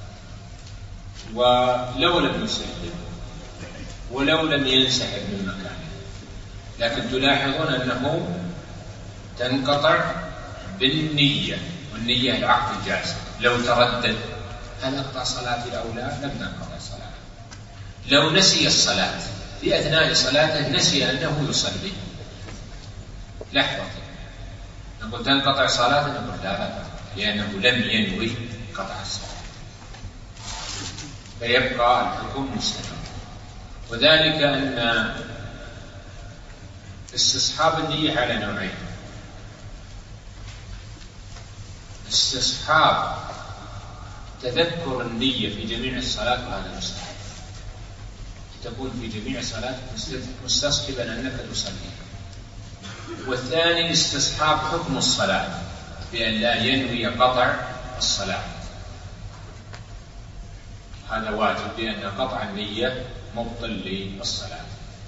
ولو لم يسلم ولو لم ينسحب من مكانه، لكن تلاحظون أنه تنقطع بالنية، والنية العقد الجازم. لو تردد هل أقطع صلاتي أو لا لم تنقطع صلاته. لو نسي الصلاة في أثناء صلاته نسي أنه يصلي لحظة نقول تنقطع صلاته، نقول لا لا لأنه لم ينوي قطع الصلاة فيبقى الحكم مستمر. وذلك أن استصحاب النية على نوعين: استصحاب تذكر النية في جميع الصلاة وهذا مستحب، تكون في جميع صلاتك مستصحبا أنك تصلي. والثاني استصحاب حكم الصلاة بأن لا ينوي قطع الصلاة، هذا واجب بأن قطع النية مبطل للصلاة.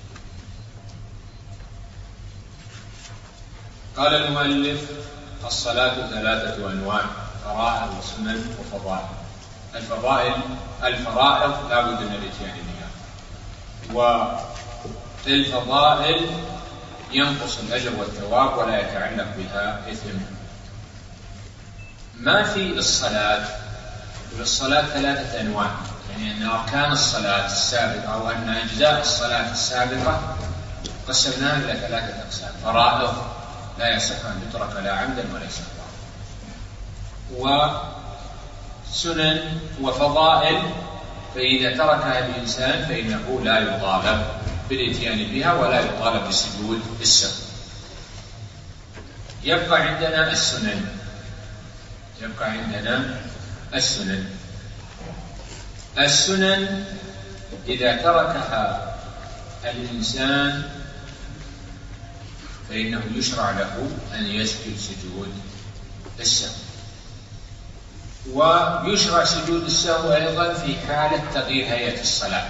قال المؤلف الصلاة ثلاثة أنواع: فرائض وسنن وفضائل. الفضائل الفرائض لا بد من الاتيان بها، والفضائل ينقص الأجر والثواب ولا يتعلق بها إثم. ما في الصلاة والصلاة ثلاثة أنواع، يعني أن أركان الصلاة السابقة أو أن أجزاء الصلاة السابقة قسمناها إلى ثلاثة أقسام: فرائض لا يصح أن يترك لا عمدا ولا سهوا، سنن وفضائل، فإذا تركها الإنسان فإنه لا يطالب بالإتيان بها ولا يطالب بسجود السهو. يبقى عندنا السنن يبقى عندنا السنن السنن إذا تركها الإنسان فإنه يشرع له أن يسجد سجود السهو. ويشرع سجود السهو أيضا في حالة تغيير هيئة الصلاة،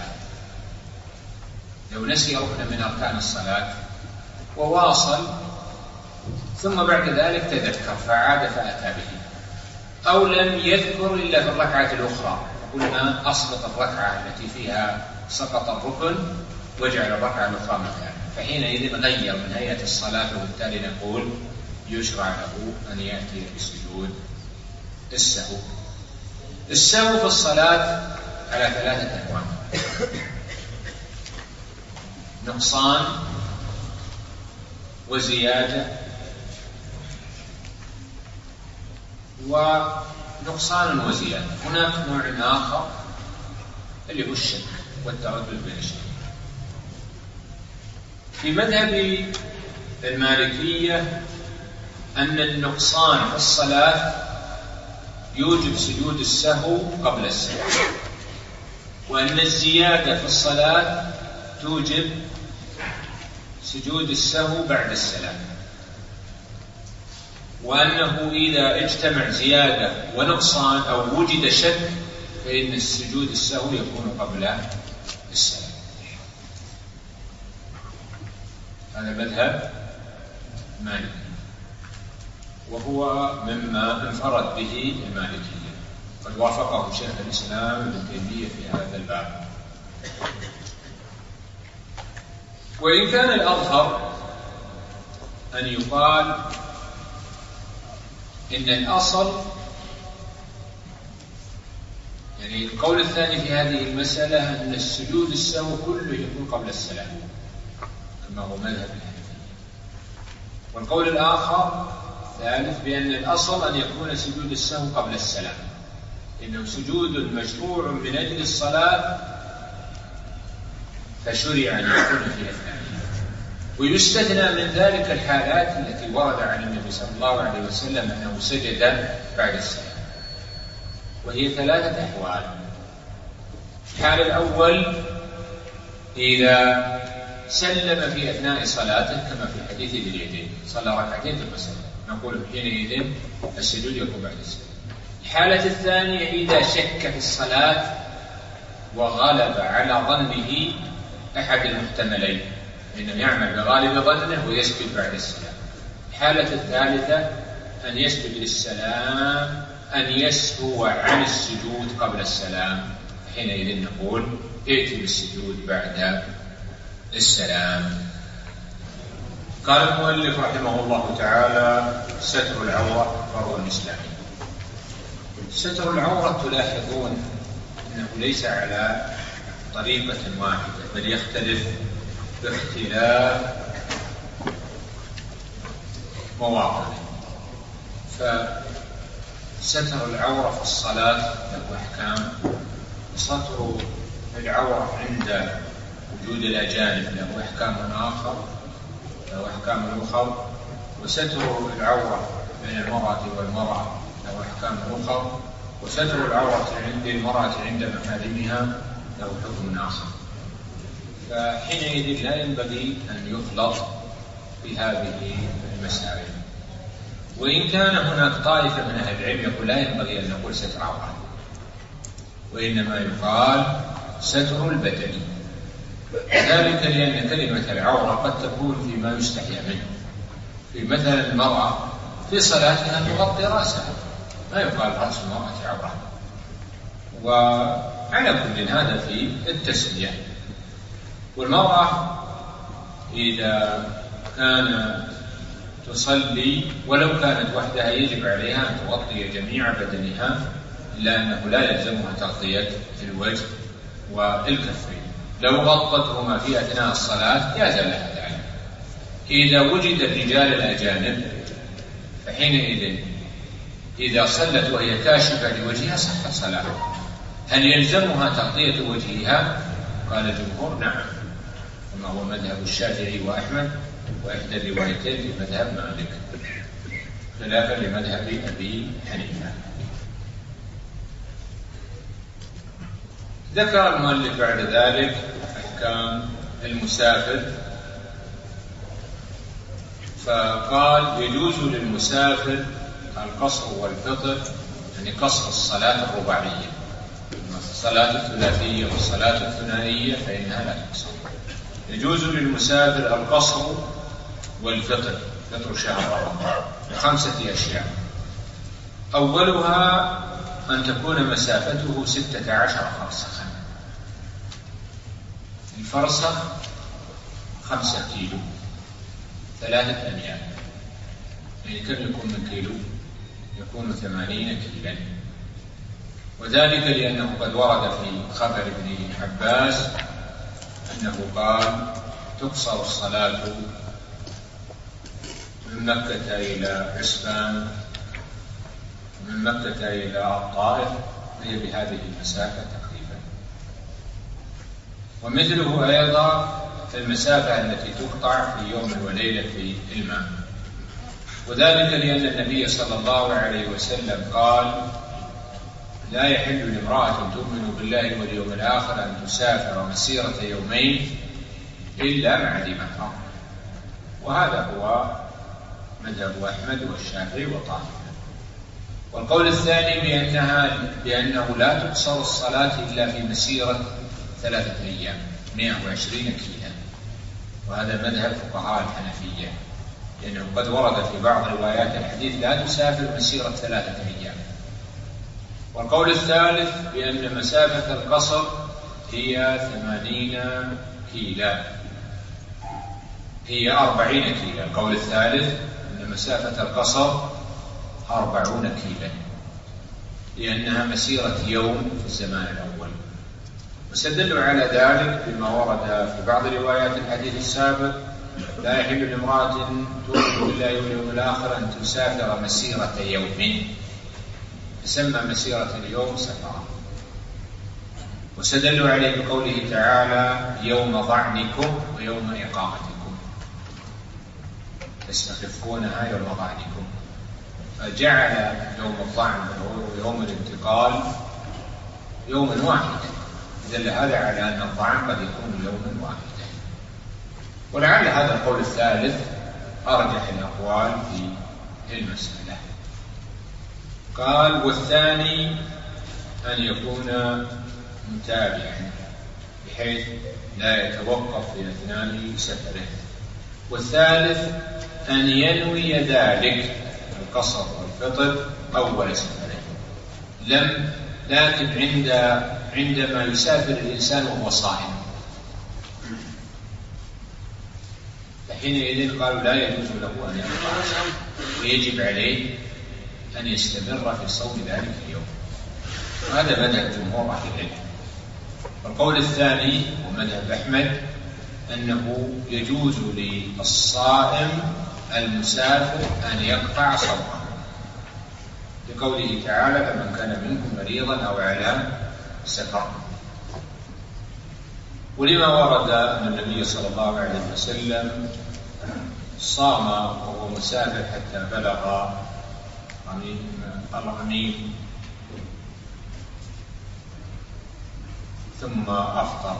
لو نسي ركنا من أركان الصلاة وواصل ثم بعد ذلك تذكر فعاد فأتى به، أو لم يذكر إلا في الركعة الأخرى، قلنا أسقط الركعة التي فيها سقط الركن وجعل الركعة الأخرى مكانه، فحينئذ غير من هيئة الصلاة، وبالتالي نقول يشرع له أن يأتي بسجود السهو. السهو في الصلاة على ثلاثة أنواع: نقصان وزيادة ونقصان وزيادة. هناك نوع آخر اللي هو الشك والتردد بين الشيء. في مذهب المالكية أن النقصان في الصلاة يوجب سجود السهو قبل السلام، وأن الزيادة في الصلاة توجب سجود السهو بعد السلام، وأنه إذا اجتمع زيادة ونقصان أو وجد شك فإن السجود السهو يكون قبل السلام. هذا مذهب مالكي، وهو مما انفرد به المالكية، قد وافقه شيخ الإسلام ابن تيمية في هذا الباب. وإن كان الأظهر أن يقال إن الأصل، يعني القول الثاني في هذه المسألة أن السجود السهو كله يكون قبل السلام كما هو مذهب الحنفية، والقول الآخر ثالث بأن الأصل أن يكون سجود السهو قبل السلام، إنه سجود مشروع من أجل الصلاة فشرع أن يكون في أثناء. ويستثنى من ذلك الحالات التي ورد عن النبي صلى الله عليه وسلم أنه سجد بعد السلام، وهي ثلاثة أحوال. الحال الأول إذا سلم في أثناء صلاته كما في حديث ذي اليدين، صلى ركعتين ثم سلم، نقول حينئذ السجود يكون بعد السلام. الحالة الثانية إذا شك في الصلاة وغلب على ظنه أحد المحتملين، إنه يعمل بغالب ظنه ويسجد بعد السلام. الحالة الثالثة أن يسجد للسلام، أن يسهو عن السجود قبل السلام، حينئذ نقول ائت بالسجود بعد السلام. قال المؤلف رحمه الله تعالى: ستر العورة فرض إسلامي. ستر العورة تلاحظون أنه ليس على طريقة واحدة، بل يختلف باختلاف مواطنه. فستر العورة في الصلاة له أحكام، وستر العورة عند وجود الأجانب له أحكام آخر له أحكام أخرى، وستر العورة بين المرأة والمرأة له أحكام أخرى، وستر العورة عند المرأة عند محارمها له حكم آخر. فحينئذ لا ينبغي أن يخلط بهذه المسائل. وإن كان هناك طائفة من أهل العلم يقول لا ينبغي أن نقول ستر عورة، وإنما يقال ستر البدن، ذلك لأن كلمة العورة قد تكون فيما يستحيا منه. في مثلا المرأة في صلاتها تغطي رأسها، ما يقال رأس المرأة عورة. وعلى كل هذا في التسمية. والمرأة إذا كان تصلي ولو كانت وحدها يجب عليها أن تغطي جميع بدنها، إلا أنه لا يلزمها تغطية الوجه والكفين. لو غطتهما في أثناء الصلاة جاز لها ذلك. إذا وجد الرجال الأجانب فحينئذ إذا صلت وهي كاشفة لوجهها صحت صلاتها. هل يلزمها تغطية وجهها؟ قال الجمهور نعم، كما هو مذهب الشافعي وأحمد وإحدى الروايتين في مذهب مالك، خلافا لمذهب أبي حنيفة. ذكر المؤلف بعد ذلك أحكام المسافر، فقال يجوز للمسافر القصر والفطر، يعني قصر الصلاة الرباعية، الصلاة الثلاثية والصلاة الثنائية فإنها لا تقصر. يجوز للمسافر القصر والفطر، فطر شهر رمضان، بخمسة أشياء. أولها أن تكون مسافته ستة عشر فرسخا. الفرسخ خمسة كيلو، ثلاثة أميال، يعني كم يكون من كيلو؟ يكون ثمانين كيلا. وذلك لأنه قد ورد في خبر ابن عباس أنه قال تقصر الصلاة من مكة إلى عسفان ومن مكة إلى الطائف، وهي بهذه المسافة تقريبا. ومثله أيضا المسافة التي تقطع في يوم وليلة في الماء، وذلك لأن النبي صلى الله عليه وسلم قال لا يحل لامرأة تؤمن بالله واليوم الآخر أن تسافر مسيرة يومين إلا مع ذي محرم. وهذا هو مذهب أحمد والشافعي وطائفة. والقول الثاني بأنها بأنه لا تقصر الصلاة إلا في مسيرة ثلاثة أيام، مئة وعشرين كيلا، وهذا مذهب فقهاء الحنفية، لأنه قد ورد في بعض روايات الحديث لا تسافر مسيرة ثلاثة أيام. والقول الثالث بأن مسافة القصر هي ثمانين كيلا، هي أربعين كيلا. القول الثالث أن مسافة القصر أربعون كيلا، لأنها مسيرة يوم في الزمان الأول. واستدلوا على ذلك بما ورد في بعض روايات الحديث السابق لا يحل لامرأة تؤمن بالله واليوم الآخر أن تسافر مسيرة يوم، تسمى مسيرة اليوم سفرا. واستدلوا عليه بقوله تعالى يوم ظعنكم ويوم إقامتكم، تستخفونها يوم ظعنكم، فجعل يوم الظعن ويوم الانتقال يوما واحدا، دل هذا على أن الظعن قد يكون يوما واحدا. ولعل هذا القول الثالث أرجح الأقوال في المسألة. قال والثاني أن يكون متابعا بحيث لا يتوقف في أثناء سفره. والثالث أن ينوي ذلك القصر والفطر أول سفره، لم لكن عند عندما يسافر الإنسان وهو صائم، فحينئذ قالوا لا يجوز له أن يقطع، ويجب عليه أن يستمر في صوم ذلك اليوم. وهذا مذهب جمهور أهل العلم. والقول الثاني ومذهب أحمد أنه يجوز للصائم المسافر أن يقطع صومه، لقوله تعالى فمن كان منكم مريضا أو على سفر. ولما ورد أن النبي صلى الله عليه وسلم صام وهو مسافر حتى بلغ الغميم ثم أفطر.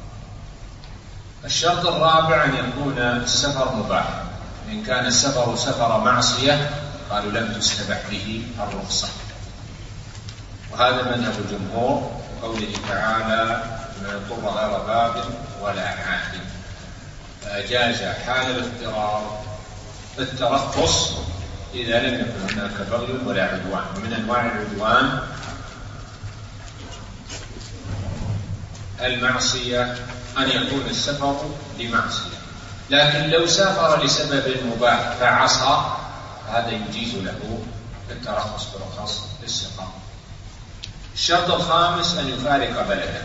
الشرط الرابع أن يكون السفر مباح، إن كان السفر سفر معصية قالوا لم تستبح به الرخصة. وهذا مذهب الجمهور، قوله تعالى من اضطر غير باب ولا عاد، فأجاز حال الاضطرار بالترخص إذا لم يكن هناك بغي ولا عدوان. ومن أنواع العدوان المعصية، أن يكون السفر لمعصية، لكن لو سافر لسبب مباح فعصى هذا يجيز له الترخص برخص السفر. الشرط الخامس أن يفارق بلده،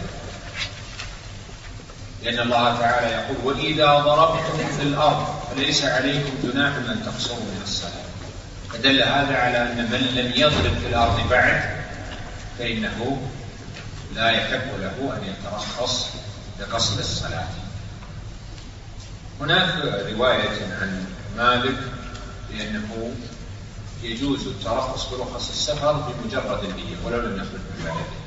لأن الله تعالى يقول وإذا ضربتم في الأرض فليس عليكم جناح أن تقصروا من الصلاة. فدل هذا على أن من لم يضرب في الأرض بعد فإنه لا يحق له أن يترخص لقصد الصلاة. هناك رواية عن مالك بأنه يجوز الترخص برخص السفر بمجرد النية ولو لم يخرج من بلده،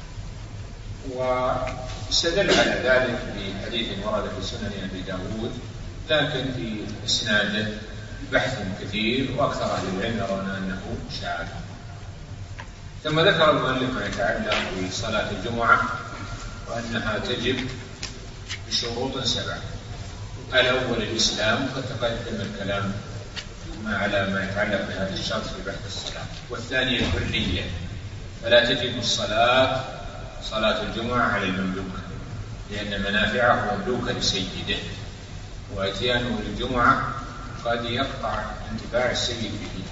واستدل على ذلك بحديث ورد في سنن أبي داود لكن في إسناده بحث كثير وأكثر أهل العلم يرون أنه شاذ. ثم ذكر المؤلف ما يتعلق بصلاة الجمعة وأنها تجب بشروط سبعة. الأول الإسلام، قد تقدم الكلام ما على ما يتعلق بهذا الشرط في بحث الصلاة. والثاني الحرية، فلا تجب الصلاة صلاة الجمعة على المملوك لأن منافعه مملوكة لسيده، وإتيانه للجمعة قد يقطع انتفاع السيد به،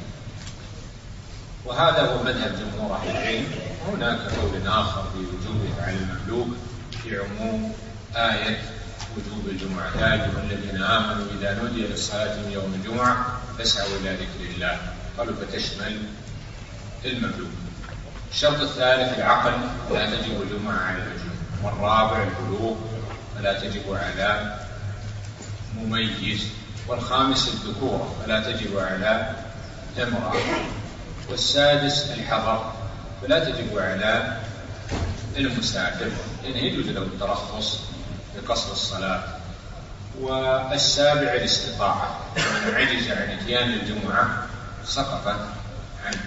وهذا هو مذهب جمهور أهل العلم. وهناك قول آخر بوجوبه على المملوك في عموم آية وجوب الجمعة: يا أيها الذين آمنوا إذا نودي للصلاة من يوم الجمعة فاسعوا إلى ذكر الله، قالوا فتشمل المملوك. الشرط الثالث العقل، لا تجب الجمعة على المجنون. والرابع البلوغ، فلا تجب على مميز. والخامس الذكورة، فلا تجب على امرأة. والسادس الحضر، فلا تجب على المسافر لأنه يجوز له الترخص بقصد الصلاة. والسابع الاستطاعة، من عجز عن اتيان الجمعة سقطت عنه.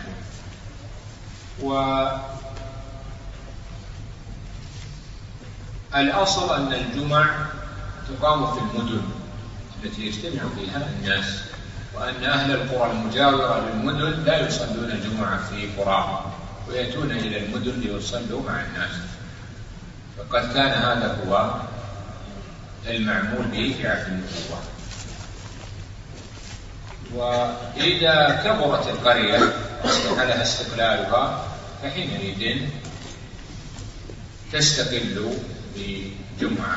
والأصل أن الجمع تقام في المدن التي يجتمع فيها الناس، وأن أهل القرى المجاورة للمدن لا يصلون الجمعة في قراهم ويأتون إلى المدن ليصلوا مع الناس، فقد كان هذا هو المعمول به في عهد النبوة. وإذا كبرت القرية أصبح لها استقلالها فحينئذ تستقل بجمعة،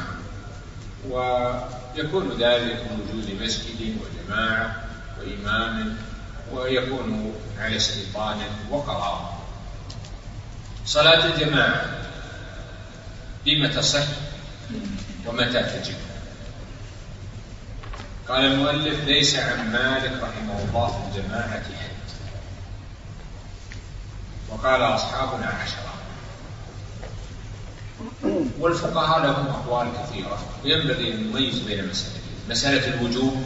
ويكون ذلك وجود مسجد وجماعة وإمام، ويكون على استيطان وقرار. صلاة الجماعة بما تصح ومتى تجب؟ قال المؤلف: ليس عن مالك رحمه الله في الجماعة حد، وقال أصحابنا عشرة. والفقهاء لهم أقوال كثيرة، وينبغي أن نميز بين مسألتين: مسألة الوجوب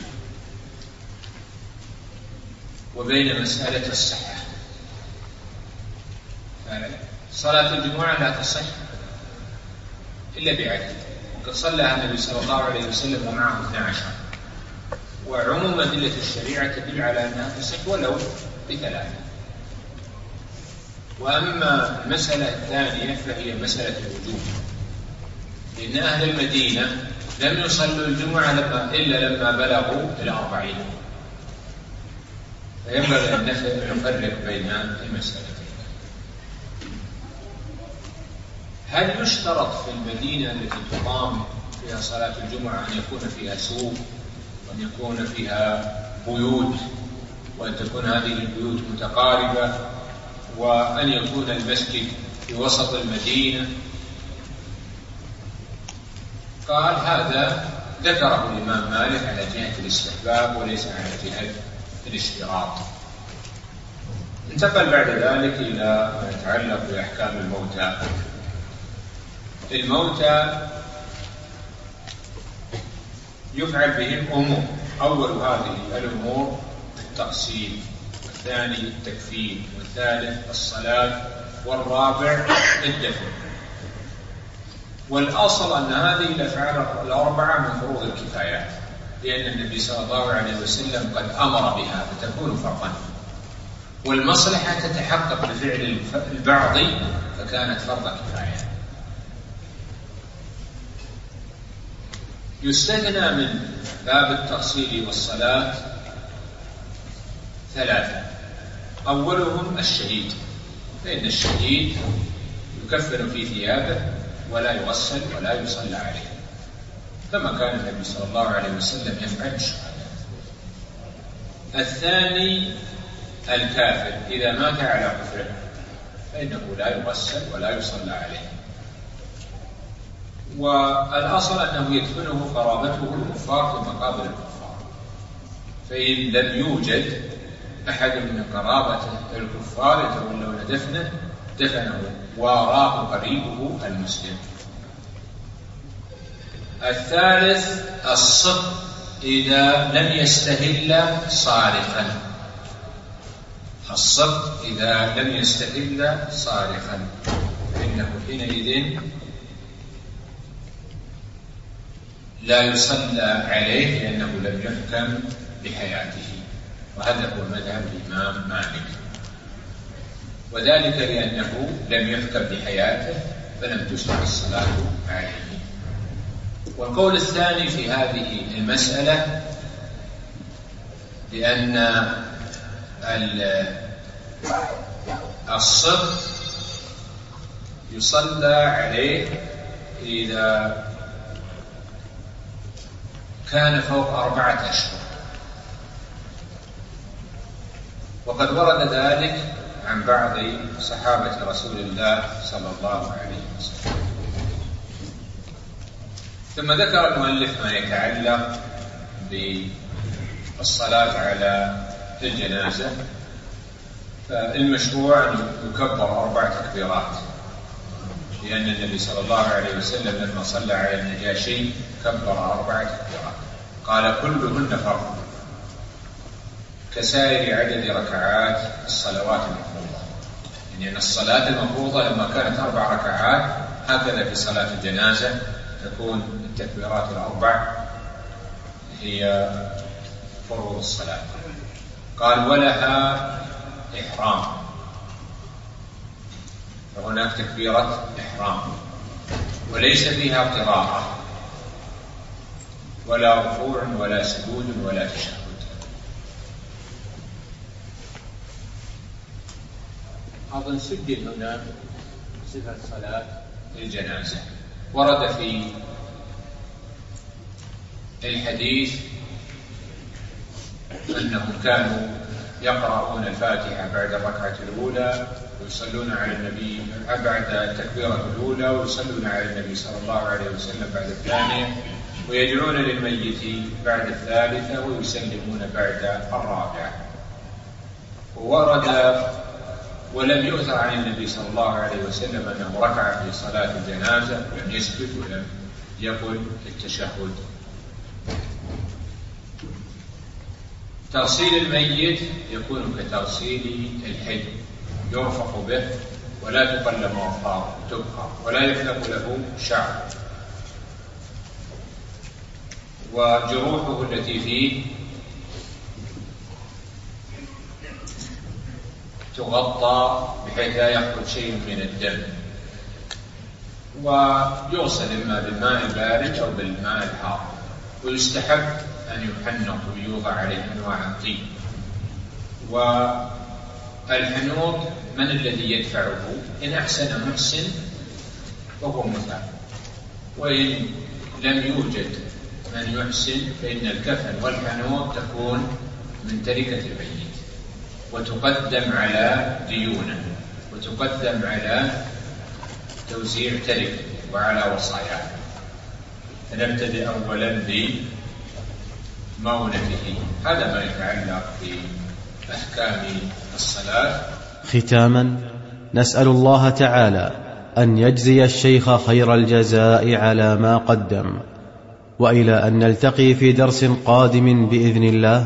وبين مسألة الصحة. صلاة الجمعة لا تصح إلا بعدد، وقد صلى النبي صلى الله عليه وسلم ومعه اثنا عشر، وعموم أدلة الشريعة تدل على أنها تصح ولو بثلاثة. وأما المسألة الثانية فهي مسألة الوجوب، لأن أهل المدينة لم يصلوا الجمعة لما إلا لما بلغوا الأربعين، فينبغي أن نفرق بين المسألتين. هل يشترط في المدينة التي تقام فيها صلاة الجمعة أن يكون فيها سوق، وأن يكون فيها بيوت، وأن تكون هذه البيوت متقاربة، وأن يكون المسجد في وسط المدينة؟ قال هذا ذكره الإمام مالك على جهة الاستحباب وليس على جهة الاشتراط. انتقل بعد ذلك إلى ما يتعلق بأحكام الموتى. الموتى يفعل بهم أمور: أول هذه الأمور التقسيم، والثاني التكفين، والثالث الصلاة، والرابع الدفن. والأصل أن هذه الأفعال الأربعة من فروض الكفايات، لأن النبي صلى الله عليه وسلم قد أمر بها فتكون فرضا، والمصلحة تتحقق بفعل البعض فكانت فرض كفاية. يستثنى من باب التفصيل والصلاة ثلاثة: أولهم الشهيد، فإن الشهيد يكفن في ثيابه ولا يغسل ولا يصلى عليه، كما كان النبي صلى الله عليه وسلم يفعل الشهداء. الثاني الكافر إذا مات على كفره فإنه لا يغسل ولا يصلى عليه. والأصل أنه يدفنه قرابته الكفار في مقابر الكفار، فإن لم يوجد أحد من قرابة الكفار يتولون دفنه دفنه وراء قريبه المسلم. الثالث الصب إذا لم يستهل صارخا. الصب إذا لم يستهل صارخا فإنه حينئذ لا يصلى عليه لأنه لم يحكم بحياته، وهذا هو مذهب الإمام مالك، وذلك لأنه لم يحكم بحياته فلم تشرع الصلاة عليه. والقول الثاني في هذه المسألة لأن الصب يصلى عليه إذا كان فوق أربعة أشهر، وقد ورد ذلك عن بعض صحابة رسول الله صلى الله عليه وسلم. ثم ذكر المؤلف ما يتعلق بالصلاة على الجنازة، فالمشروع أن يكبر أربع تكبيرات، لأن النبي صلى الله عليه وسلم لما صلى على النجاشي كبر أربع تكبيرات، قال كلهن فرض كسائر عدد ركعات الصلوات المفروضة، يعني أن الصلاة المفروضة لما كانت أربع ركعات هكذا في صلاة الجنازة تكون التكبيرات الأربع هي فروض الصلاة. قال ولها إحرام، فهناك تكبيرة إحرام وليس فيها قراءة ولا ركوع ولا سجود ولا تشهد. أظن سجل هنا صفة صلاة الجنازة. ورد في الحديث أنهم كانوا يقرؤون الفاتحة بعد الركعة الأولى ويصلون على النبي بعد التكبيرة الأولى ويصلون على النبي صلى الله عليه وسلم بعد الثانية ويدعون للميت بعد الثالثة ويسلمون بعد الرابعة. وورد ولم يؤثر عن النبي صلى الله عليه وسلم أنه ركع في صلاة الجنازة ولم يسجد ولم يقل التشهد. تغسيل الميت يكون كتغسيل الحي، يرفق به ولا تقلم أظفاره تبقى ولا يحلق له شعر، وجروحه التي فيه تغطى بحيث لا يخرج شيء من الدم، ويغسل إما بالماء البارد أو بالماء الحار، ويستحب أن يحنط ويوضع عليه أنواع الطيب. والحنوط من الذي يدفعه؟ إن أحسن محسن فهو مثال، وإن لم يوجد من يحسن فإن الكفن والحنوط تكون من تركة الميت وتقدم على ديونه وتقدم على توزيع تركه وعلى وصاياه. فنبتدئ أولا بمؤونته. هذا ما يتعلق بأحكام الصلاة. ختاما نسأل الله تعالى أن يجزي الشيخ خير الجزاء على ما قدم، وإلى أن نلتقي في درس قادم بإذن الله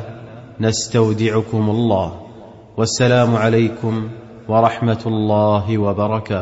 نستودعكم الله، والسلام عليكم ورحمة الله وبركاته.